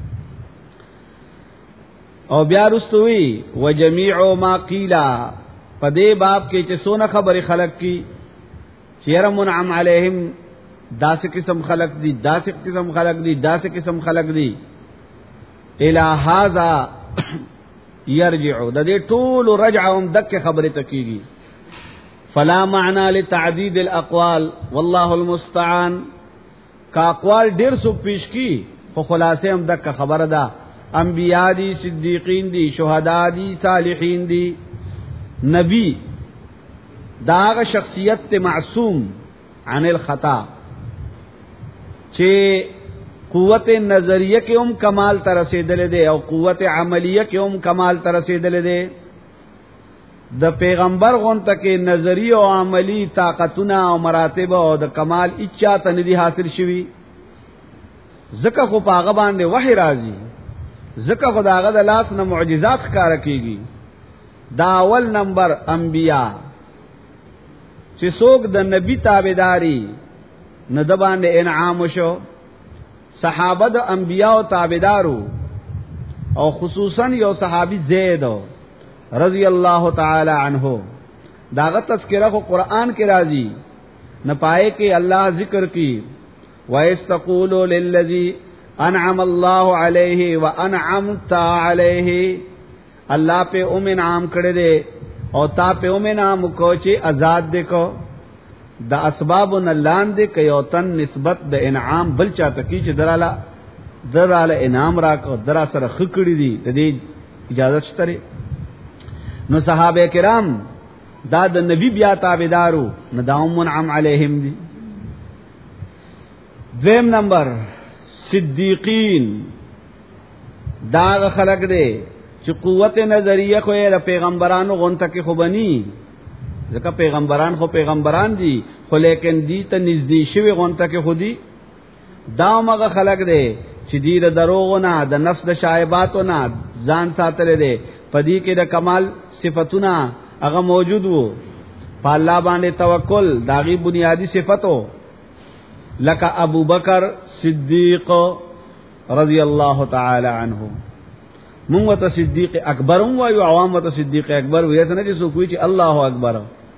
او بیا رستوی وجميع ما قیل په دې باب کې چې سونه خبره خلق کی چیر منعم علیہم داس قسم خلق دی داس قسم خلق دی داس قسم خلق دی الہ هذا یرجع د دې ټول رجعهم دک خبره تکیږي فلا معنى لتعديد الاقوال والله المستعان کا اقوال ډیر سو پیش کی خو خلاصه هم دک خبره ده انبیاء دی صدیقین دی شهدا دی صالحین دی نبی داغه شخصیت ته معصوم عن الخطا چې قوت نظریه کې هم کمال تر رسیدل دي او قوت عملیه کې هم کمال تر رسیدل دي د پیغمبر غونته کې نظریه او عملی طاقتونه او مراتب او د کمال اچا ته ندي حاصل شوی زکه خو پاغه باندې وحی راځي زکه خداغه د لاس نه معجزات ښکار کیږي دا اول نمبر انبیاء چې څوک د نبی تابعداري نه د باندې انعام وشو صحابه د انبیاء او تابعدارو او خصوصا یو صحابي زید رضی اللہ تعالی عنہ داغه تذکرہ کو قرآن کے راضی نہ پائے کہ اللہ ذکر کی وَيَسْتَقُولُ لِلَّذِي أَنْعَمَ اللَّهُ عَلَيْهِ وَأَنْعَمْتَ عَلَيْهِ اللہ پہ انعام کړه دے او تا پہ انعام کو چې آزاد دے کو دا اسباب نلان دے کيوتن نسبت د انعام بل چاته کی چې دراله انعام راکو درا سره خکړی دي د دې اجازه شته نو صحابه کرام دا د نبی بیا تابعدارو نو داوم منعم علیہم دی دویم نمبر صدیقین دا خلق دے چې قوت نظریه خو یې پیغمبرانو غونته کې خو بنی ځکه پیغمبران خو پیغمبران دي خو لیکن دی ته نږدې شوی غونته کې خودي دا مغه خلق دے چې دی د دروغونه د نفس د شایباتو نه ځان ساتل دي پدې کې د کمال صفاتونه هغه موجود وو په الله باندې توکل داغي بنیادی صفاتو لکه ابو بکر صدیق رضی الله تعالی عنہ مونږ ته صدیق اکبر وایو عوام ته صدیق اکبر وایي څنګه چې څوک وایي چې الله اکبر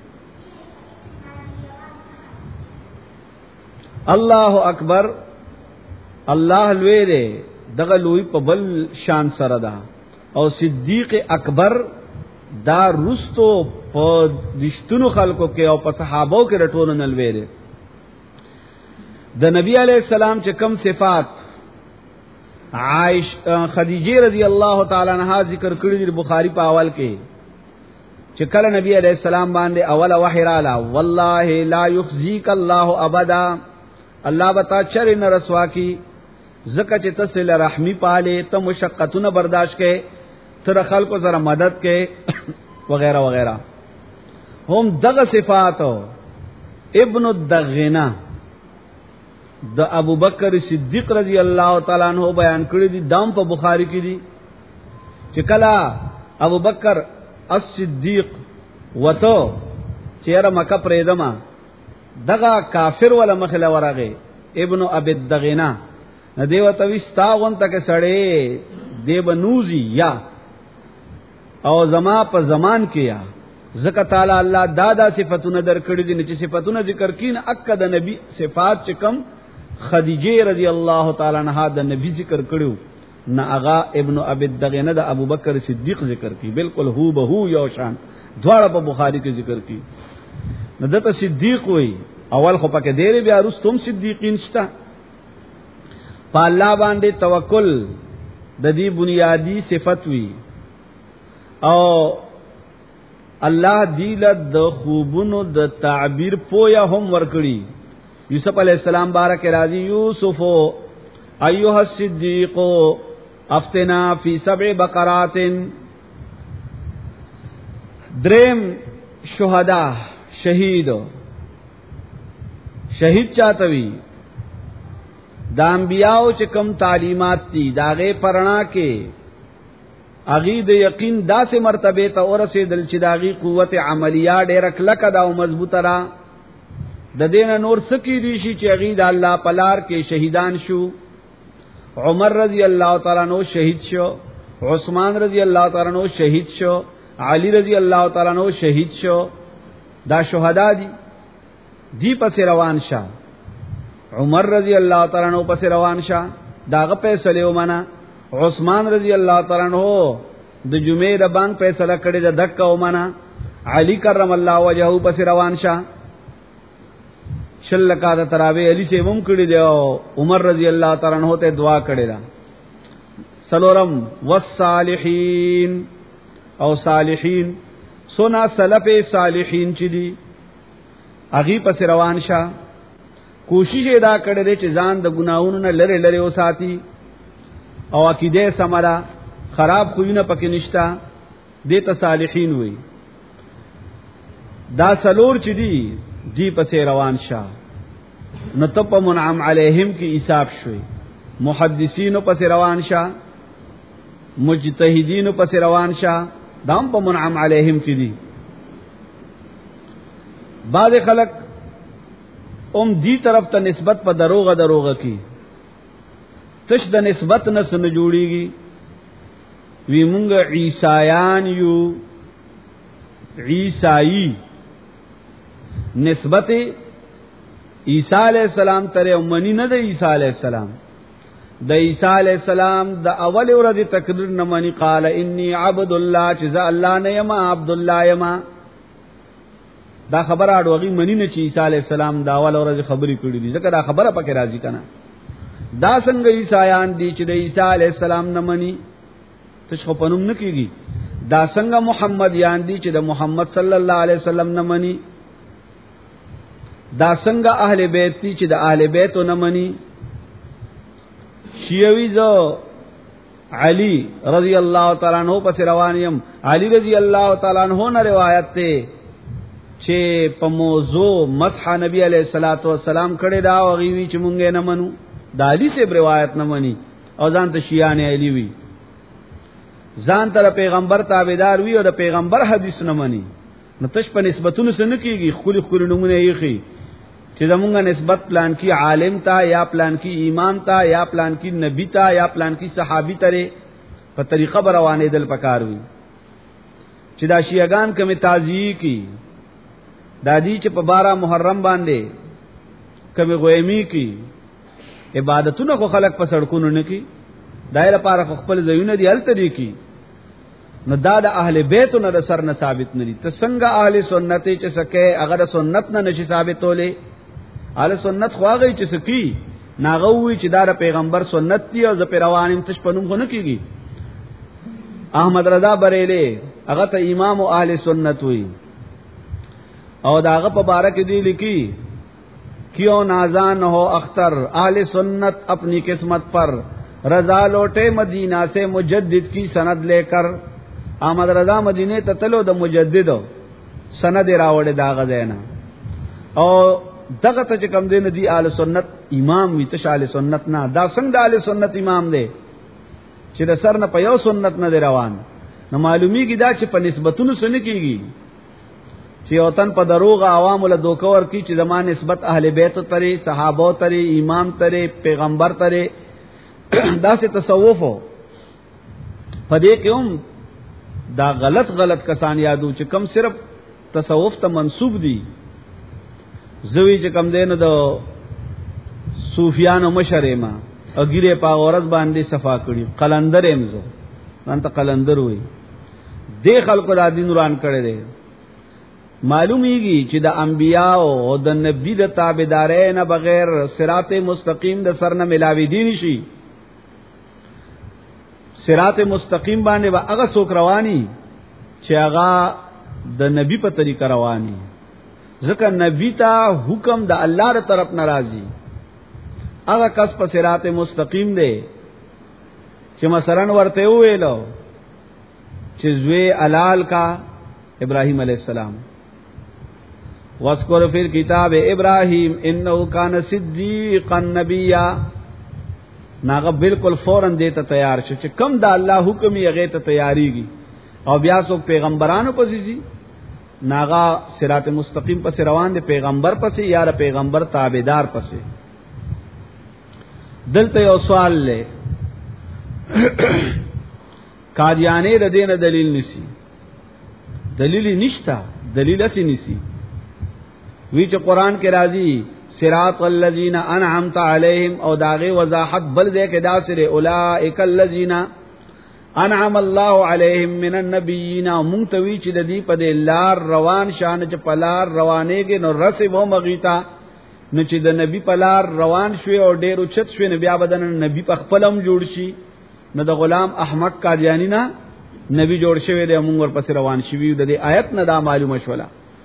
الله اکبر الله لوی دی دغه لوی په بل شان سره ده او صدیق اکبر دا رستو په دشتونو خلکو کې او په صحابو کې رټول نه لوي دي د نبی علی السلام چې کم صفات خدیجه رضی الله تعالی عنها ذکر کړی دی بخاری په اول کې چې کله نبی علیہ السلام باندې اول وحی رااله والله لا یخزیک الله ابدا الله بتا چر نه رسوا کی زکه چې تصل رحمی پاله ته مشقتونه برداشت کې تر خلکو سره مدد کې وغیرہ وغیرہ هم دغه صفات ابن الدغنا د ابو بکر صدیق رضی الله تعالی عنہ بیان کړی دي دام په بخاری کې دي چې کلا ابو بکر الصدیق وته چیرې مکه پرېدما دغه کافر ولا مخله ورغه ابن ابي الدغنا دیو ته وستاون تک سړې دیو نوزی یا او زما په زمان کې یا زکه تعالی الله دادا صفاتونه درکړي دي چې صفاتونه ذکر کین اکد نبی صفات چې کم خدیجه رضی الله تعالی عنها د نبی ذکر کړو نه اغا ابن ابي الدغنه د ابو بکر صدیق ذکر کی بالکل هو به هو یو شان دواړه په بخاری کې ذکر کی نه دته صدیق وای اول خو پکې ډېر بیا رستم صدیقین شته په الله باندې توکل د دې بنیادی صفت وی او الله دیل د خوبونو د تعبیر پویا هم ورکړي یوسف علی السلام بارک راضی یوسف ایها الصدیق افتنا فی 7 بقرات دریم شهدا شهید چاته وی د انبیاء چې کم تعلیمات دي داغه پرنا کې اغي د یقین داسې مرتبه ته ورسېدل چې داغي قوت عملیه ډېر کلک دا او مضبوطه را د دین نور سکی دي شي چې اغي د الله پلار کې شهیدان شو عمر رضی الله تعالی عنہ شهید شو عثمان رضی الله تعالی عنہ شهید شو علی رضی الله تعالی عنہ شهید شو دا شهدا دی پس روان شه عمر رضی الله تعالی عنہ پس روان شه داغه فیصله ومنه عثمان رضی الله تعالی عنہ د جمعې د باندې فیصله کړی د دک ومنه علی کرم الله وجهه پس روان شه شل کا د تراوی علی سے مم کړی دی عمر رضی الله تعالی عنہ ته دعا کړی دا سلورم والصالحین او صالحین سنا سلف صالحین چې دی اغي پس روان شه کوشش ادا کړی چې ځان د ګناہوں نه لری لری وساتي او عقیده سمرا خراب خوینه پکې نشتا دته صالحین وي دا سلور چې دی پسې روان شه نو تپ منعم علیہم کی حساب شوي محدثین پسې روان شه مجتهدین پسې روان شه دام په منعم علیہم کې دي بعض خلک دی طرف ته نسبت په دروغه کی تش د نسبت نه سن جوړیږي وی مونږ عیسایان یو عیسائی نسبت عیسی علیہ السلام تر امنی نه د عیسی علیہ السلام د عیسی علیہ السلام د اول ورځ تقریر نه منی قال انی عبد الله چې الله نه یم عبد الله یم دا خبره اډوغي منی نه چې عیسی علیہ السلام دا اول ورځ خبرې کړې دي ځکه دا خبره پکې راځي کنه دا څنګه عیسایان دي چې د عیسی علیہ السلام نه منی تاسو په نوم نه کیږي دا څنګه محمد یان دي چې د محمد صلی الله علیه وسلم نه منی دا څنګه اهل بیت دي چې د اهل بیت نه منی شیعوی زو علی رضی الله تعالی عنہ پس روانیم علی رضی الله تعالی عنہ نه روایت ته چې په موضوع مسح نبی علیہ الصلوۃ والسلام کړي دا او غوی چې مونږ نه منو دا علی سے روایت نه منی او ځان ته شیعان علی وی ځان ته پیغمبر تابعدار وی او د پیغمبر حدیث نه منی نو تش په نسبتونو سره کیږي خولي نمونه یې چې زمونږه نسبت پلان کی عالم تا یا پلان کی امام تا یا پلان کی نبی تا یا پلان کی صحابی تره په طریقه روانه دل پکار وي چې دا شیعاګان کومه تعزیه کی دادی چې په 12 محرم باندې کومه غویمی کی عبادتونه خو خلق په سړکونو نه کی دایره پاره خپل ځایونه دی ال طریقې کی نو دا د اهل بیت نه سر نه ثابت نه دي ته څنګه اهل سنت چې سکه هغه سنت نه نشي ثابتولې اهل سنت خو هغه چې سکی ناغوي چې دا پیغمبر سنت دی او ز پیروانم تش پنوم خو نه کیږي. احمد رضا بریلی هغه ته امام اهل سنت وی او داغه په بارک دی لیکي کیوں نازان ہو اختر اہل سنت اپنی قسمت پر رضا لوٹے مدینہ سے مجدد کی سند لے کر. احمد رضا مدینے ته تلو د مجدد سند راوړې داغه دینا او دغه ته کوم دین دی اهل سنت امام وی ته اهل سنت نه دا څنګه اهل سنت امام دی چې د سر نه په یو سنت نه روان نو معلومیږي دا چې په نسبتونو سره نه کیږي چې وطن په دروغ عوام له دوکور کی چې زمان نسبت اهل بیت ترې صحابه ترې امام ترې پیغمبر ترې دا سه تصوف هو پدې کوم دا غلط کسان یادو چې کم صرف تصوف ته منسوب دي زوی چې کم دین د صوفیانو مشرما او ګیره په اورز باندې صفا کړی قلندر امزو انت قلندر وای دې خلکو د دین وران کړي دي. معلومیږي چې د انبیاء او د نبی د تابعدارۍ نه بغیر صراط مستقیم د سر نه ملاوي دي نشي. صراط مستقیم باندې هغه څوک رواني چې هغه د نبی په طریقه رواني ځکه نبی ته حکم د الله تر طرف ناراضي هغه کس په صراط مستقیم دی چې مثلا ورته ویلو چې زوی علال کا ابراهیم علیہ السلام واذکر فی الکتاب ابراهیم انه کان صدیقا نبیا ناغه بالکل فورن دیته تیار شو چې کم د الله حکم یې هغه ته تیاریږي او بیا سو پیغمبرانو پسې دي ناغه صراط مستقیم پسې روان دي پیغمبر پسې یا پیغمبر تابعدار پسې. دلته یو سوال لې قادیانی د دینه دلیل نسی دلیل نشتا دلیل اسی نسی وی چې قران کې راځي صراط الذین انعمت علیہم او داغه وضاحت بل دې کې داسره اولئک الذین انعم الله علیہم من النبیین منتوی چې د دې په دې لار روان شان چې پلار روانه کې نو رسې وو مغیتا نو چې د نبی پلار روان شوی او ډېر اوچت شوی نبی ابدن نبی په خپلم جوړ شي نو د غلام احمد قادیانی نه نبی جوړ شوی دی موږ ورپسې روان شوی د دې آیت نه دا معلومه شولا.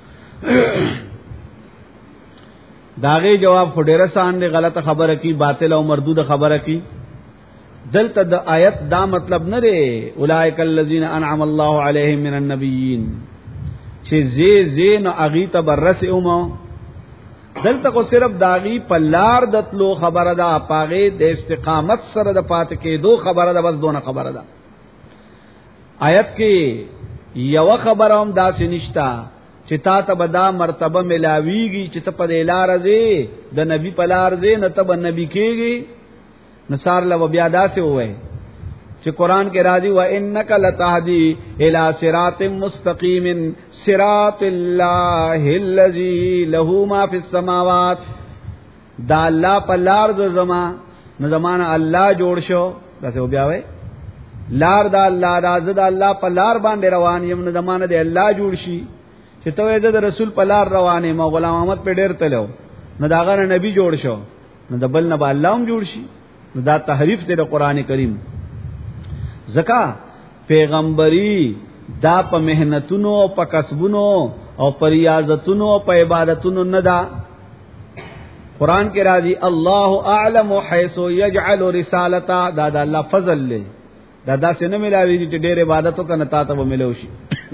داغه جواب خډیره سان دی غلطه خبره کی باطل او مردود خبره کی. دلته د آیت دا مطلب نه دی اولئک الذین انعم الله علیهم من النبیین چې زین اغیت برس اومو دلته کو صرف داغي پلار دتلو خبره ده پاغه د استقامت سره د پات کې دو خبره ده بس دونه خبره ده. آیت کې یو خبره هم داسې نشتا چې تا ته به دا مرتبه ملاویږي چې ته په لار ځې د نبی په لار ځې نه ته به نبی کېږي نصار له بیا داسې وای چې قران کې راځي و انک لتهدی الی صراط مستقیم صراط الله الذی له ما فی السماوات دا الله په لار د زما نو زمانہ الله جوړ شو داسې بیا وای لار دا الله راز دا الله په لار باندې روان یم نو زمانہ د الله جوړ شي چې ته د رسول په لار روانې ما غلام احمد په ډیر تلو نو داغه نبی جوړ شو نو د بل نه به الله هم جوړ شي نو دا تحریف دی د قران کریم. زکا پیغمبري دا په مهنتونو او په کسبونو او په ریاضتونو او په عبادتونو نه دا. قران کې راځي الله اعلم حيث يجعل رسالتا دا د الله فضل له دا داسې نه ملاوي چې ډېر عبادتو کنه تا ته ملو شي.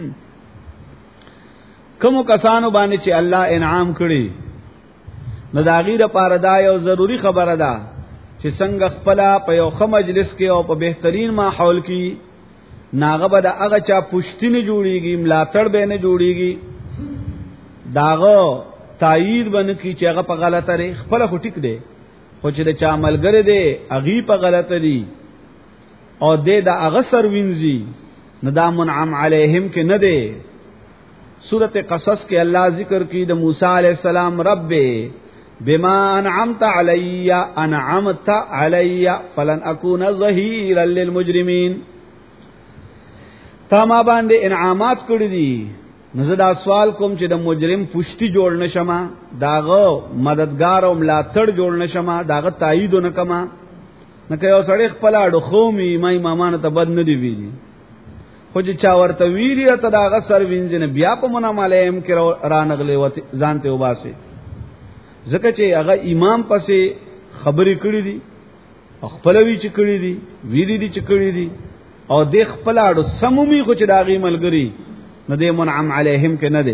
کوم کسانو باندې چې الله انعام کړی نو دا غیره پاره دا یو ضروری خبره ده چې څنګه خپل په یو ښه مجلس کې او په بهترین ماحول کې ناغه به د هغه چا پښتنی جوړیږي ملاتړ به نه جوړیږي داغه تایید باندې کی چې هغه په غلطه لري خپل خو ټیک دی خو چې د چا عملګری دی هغه په غلطه دی او د هغه سر وینځي نو دا منعم علیهم کې نه دی. سورۃ قصص کې الله ذکر کی د موسی علیہ السلام رب بما انعمت علی انعمت علی فلن اكون ظهیرا للمجرمین تا ما باندې انعامات کړی دي نو زه دا سوال کوم چې د مجرم پشتي جوړ نشم، داغه مددگار او ملاتړ جوړ نشم، داغه تایید نه کما. نه که یو سړی خپل اډو خومي ما امامان ته بد نه دی ویلي، خو چې چا ورته ویلی ته داغه سر وینځنه بیا په منام علیهم کې رانغلې وته ځانته وباسي، ځکه چې هغه امام پسې خبرې کړې دي، خپل وی چې کړې دي، ویلي دي چې کړې دي، او د خپل اډو سمومي خو چې داغي ملګری نه دی منعم علیهم کې نه دی.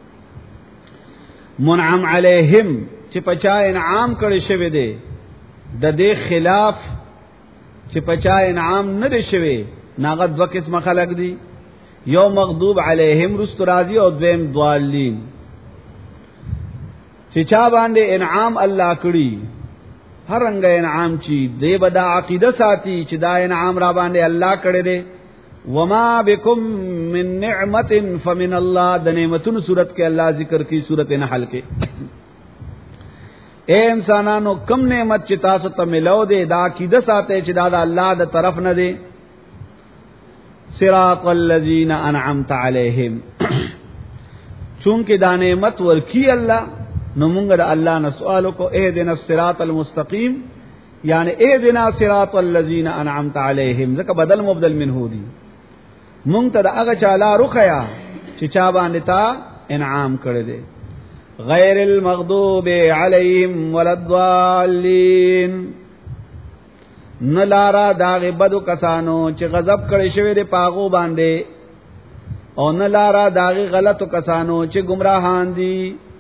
منعم علیهم چې پچا انعام کړی شوی دی د دې خلاف چې پچا انعام نه دی شوی، ناغه دو قسم خلق دي، یو مغضوب علیهم رست راضی او دویم ضالین. چې چا باندې انعام الله کړی، هر رنګ انعام چی دی بدا عقیده ساتي چې دا انعام را باندې الله کړی دی. وما بكم من نعمت فمن الله، د نعمتونو صورت کې الله ذکر کی سورۃ نحل کې. اے انسانانو کم نعمت چې تاسو ته ملو دی دا عقیده ساتي چې دا د الله د طرف نه دی. صراط الذین انعمت علیہم، چونکہ دا نعمت ورکی اللہ نو مونږ د الله نه سوالو کو اهدنا الصراط المستقیم، یعنی اهدنا صراط الذین انعمت علیہم، ځکه بدل مبدل منه دی. مونږ ته هغه چاله روخیا چې چا باندې تا انعام کړی دی. غیر المغضوب علیہم ولا الضالین، نلارا داغه بدو کسانو چې غضب کړي شوی دی پاغو باندې، او نلارا داغه غلطو کسانو چې گمراهان دي.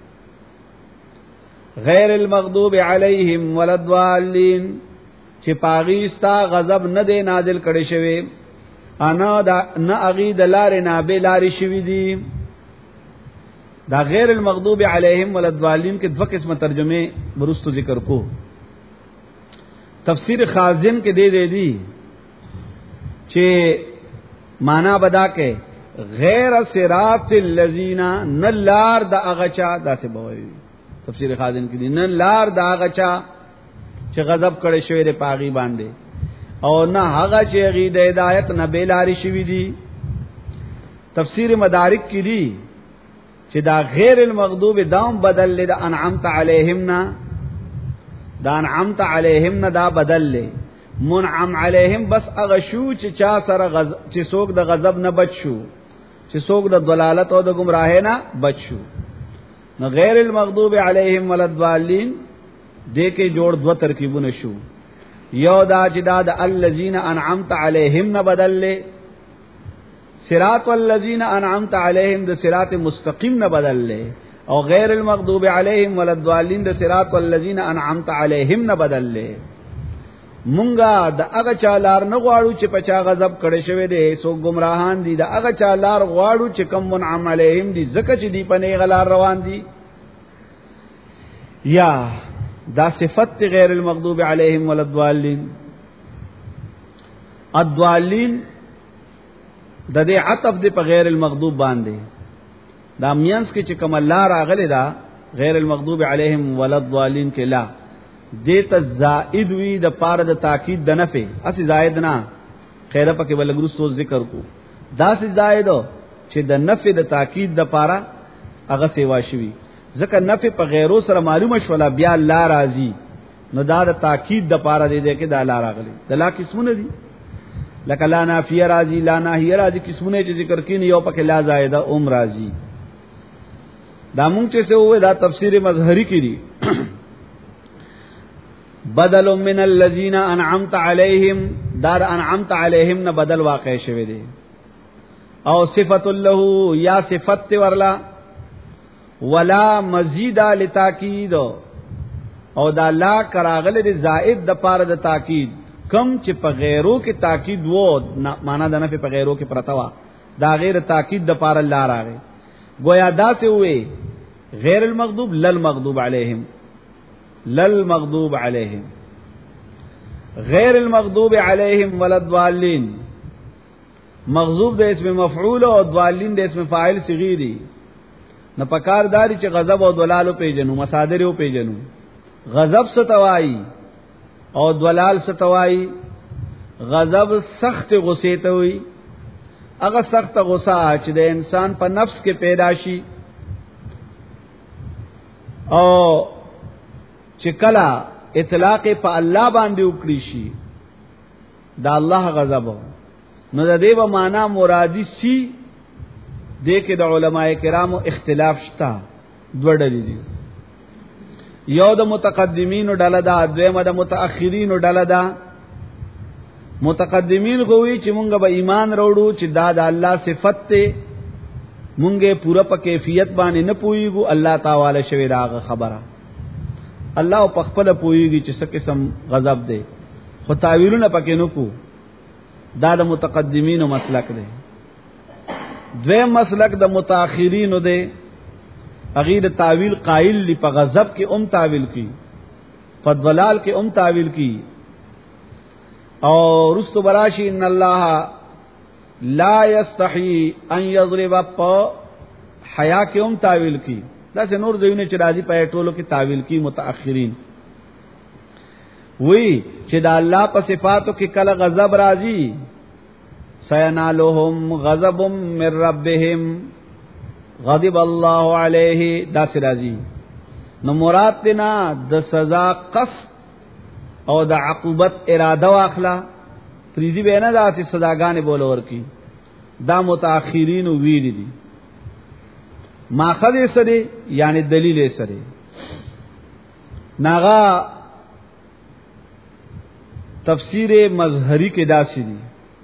غیر المغضوب علیہم ولا الضالین، چې پاغیستا غضب نه دی نازل کړي شوی، انا دا نه اغي د لارې نه به لارې شوی دي. دا غیر المغضوب علیہم ولا الضالین کې دوه قسمه ترجمه برستو ذکر کو. تفسیر خازن کې دے دی چې معنا بدا کې غیر صراط الذین، نلار د اغچا داسې بوي. تفسیر خازن کې دی نلار د اغچا چې غضب کړي شوی دی پاغي باندې، او نه هغه چې غي د هدایت نه بیلاری شوی دی. تفسیر مدارک کې دی چې دا غیر المغضوب دام بدل لید انعمت علیہم نا، دا انعمت علیہم نه دا بدل لے. منعم علیہم بس اغه شو چې چا سره چې څوک د غضب نه بچ شو، چې څوک د ضلالت او د گمراهی نه بچ شو. نو غیر المغضوب علیہم ولا الضالین دې کې جوړ دو ترکیبونه شو. یو دا چې دا د الذین انعمت علیہم نه بدل لے، صراط الذین انعمت علیہم د صراط مستقیم نه بدل لے، او غیر المغضوب علیہم ولا الضالین د صراط الذین انعمت علیہم نه بدل لے. مونږه د هغه چالار نه غواړو چې پچا غضب کړي شوی دی، سو گمراهان دي، د هغه چالار غواړو چې کم منعم علیہم دي، زکه چې دی په نه غلار روان دي. یا دا صفت غیر المغضوب علیہم ولا الضالین. الضالین د دې عطف دی په غیر المغضوب باندې، دا مینس کې چې کوم الله راغلی دا غیر المغضوب علیہم ولا الضالین کې لا دیتا زائد وی د پاره د تاکید د نفع، اسی زائد نه خیره پکې بلګرو سو ذکر کو، دا سی زائد چې د نفع د تاکید د پاره هغه سیوا شوی، ځکه نفع په غیرو سره معلومه شولا بیا الله راضی، نو دا د تاکید د پاره دی کې دا الله راغلی. د لا قسمونه دي لکه لا نافیه راضی، لا ناهیه راضی، قسمونه چې ذکر کینی یو پکې لا زائده اوم راضی. دا مونږ چې څه وې دا تفسیر مظهری کړي بدل من الذين انعمت عليهم، دار انعمت عليهم نه بدل واقع شوه دي، او صفت له یا صفت ورلا ولا مزید لتاکید، او دا لا کراغله دي زائد د پاره د تاکید، کم چې په غیرو کې تاکید وو معنا د نه په غیرو کې پرتاوا، دا غیر تاکید د پاره الله راغی. گویا دا سے ہوئے غیر المغضوب للمغضوب علیہم، للمغضوب علیہم، غیر المغضوب علیہم ولا الضالین. مغضوب د اسم مفعول او ضالین د اسم فاعل صیغه دي. نه پکار داری چې غضب او ضلال په جنو مصادر او په جنو، غضب ستوای او ضلال ستوای. غضب سخت غصه ته وي، هغه سخت غصه چې د انسان په نفس کې پیدا شي او چې کله اطلاق په الله باندې وکړي شي دا الله غضب نو د دې په معنا مرادي سي دې کې د علماء کرامو اختلاف شته دوه ډلې دي یو د متقدمین ډله ده دویمه د متأخرین ډله ده متقدمین کوي چې مونږ به ایمان وروړو چې دا د الله صفت ته مونږه پوره په کیفیت باندې نه پويګو الله تعالی شوی راغه خبره الله په خپل پويږي چې څه قسم غضب دی خو تعویلونه پکې نه کو دا د متقدمینو مسلک دی دویم مسلک د متأخرینو دی اغیر تعویل قائل لی په غضب کې تعویل کی په ضلال کې تعویل کی او رستو براشی ان الله لا یستحی ان یضرب په حیا کې تعویل کی دا څه نور ځایونه چې راځي په ټولو کې تعویل کی متأخرین وی چې دا الله په صفاتو کې کله غضب راځي سینالهم غضب من ربهم غضب الله علیه دا څه راځي نو مراد دینا د سزا قصد او د عقوبت اراده واخلا فریدی به نه ذات صداګانې بولور کی دا متأخرین ویل دي ماخذ سره یعنی دلیل سره ناغا تفسیر مظهری کې داسې دي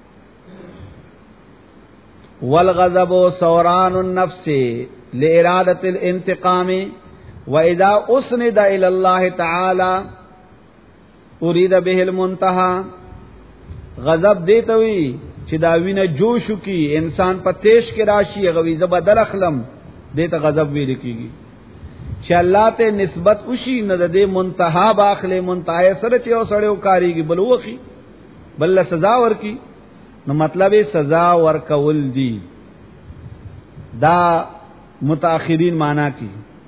والغضب سوران النفس لإرادة الانتقام وإذا أسند إلى الله تعالى أريد به المنتهى غضب دیتا وی چې دا وینه جوشو کی انسان په تیش کې راشي غوی زبدل اخلم دیتا غضب ویل کیږي چې الله ته نسبت وشي نه د دې منتها باخله منتهای سره چې او سړیو کاریږي بل وخی بل سزا ورکی نو مطلب سزا ورکول دی دا متأخرین معنا کی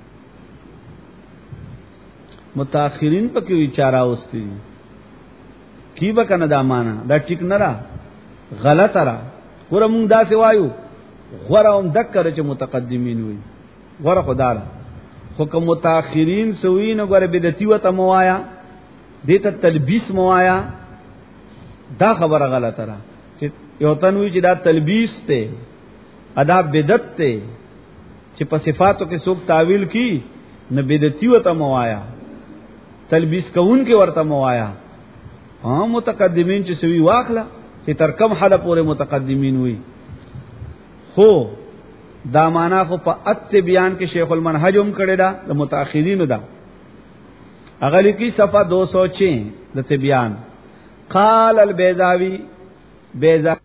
متأخرین په کې وچارا اوستي کی به کنه دا معنا دا ټیک نه را غلط را ورمون دا سی وایو غورم دکره چې متقدمین وي غور خدای خو کوم متأخرین سوین غره بدعتي وته موایا دته تلبیس موایا دا خبره غلطه را چې یو تنوی چې دا تلبیس ته ادا بدعت ته چې په صفاتو کې څوک تعویل کی نه بدعتي وته موایا تلبیس کون کې ورته موایا ها متقدمین چې سوی واخلا چې تر کم حاله پورې متقدمین وي خو دا معنا خو په ات بیان کې شیخ المنهج هم کړی دا د متأخرین دا اغلی کی صفحه 206 د بیان قال البیضاوی بیضا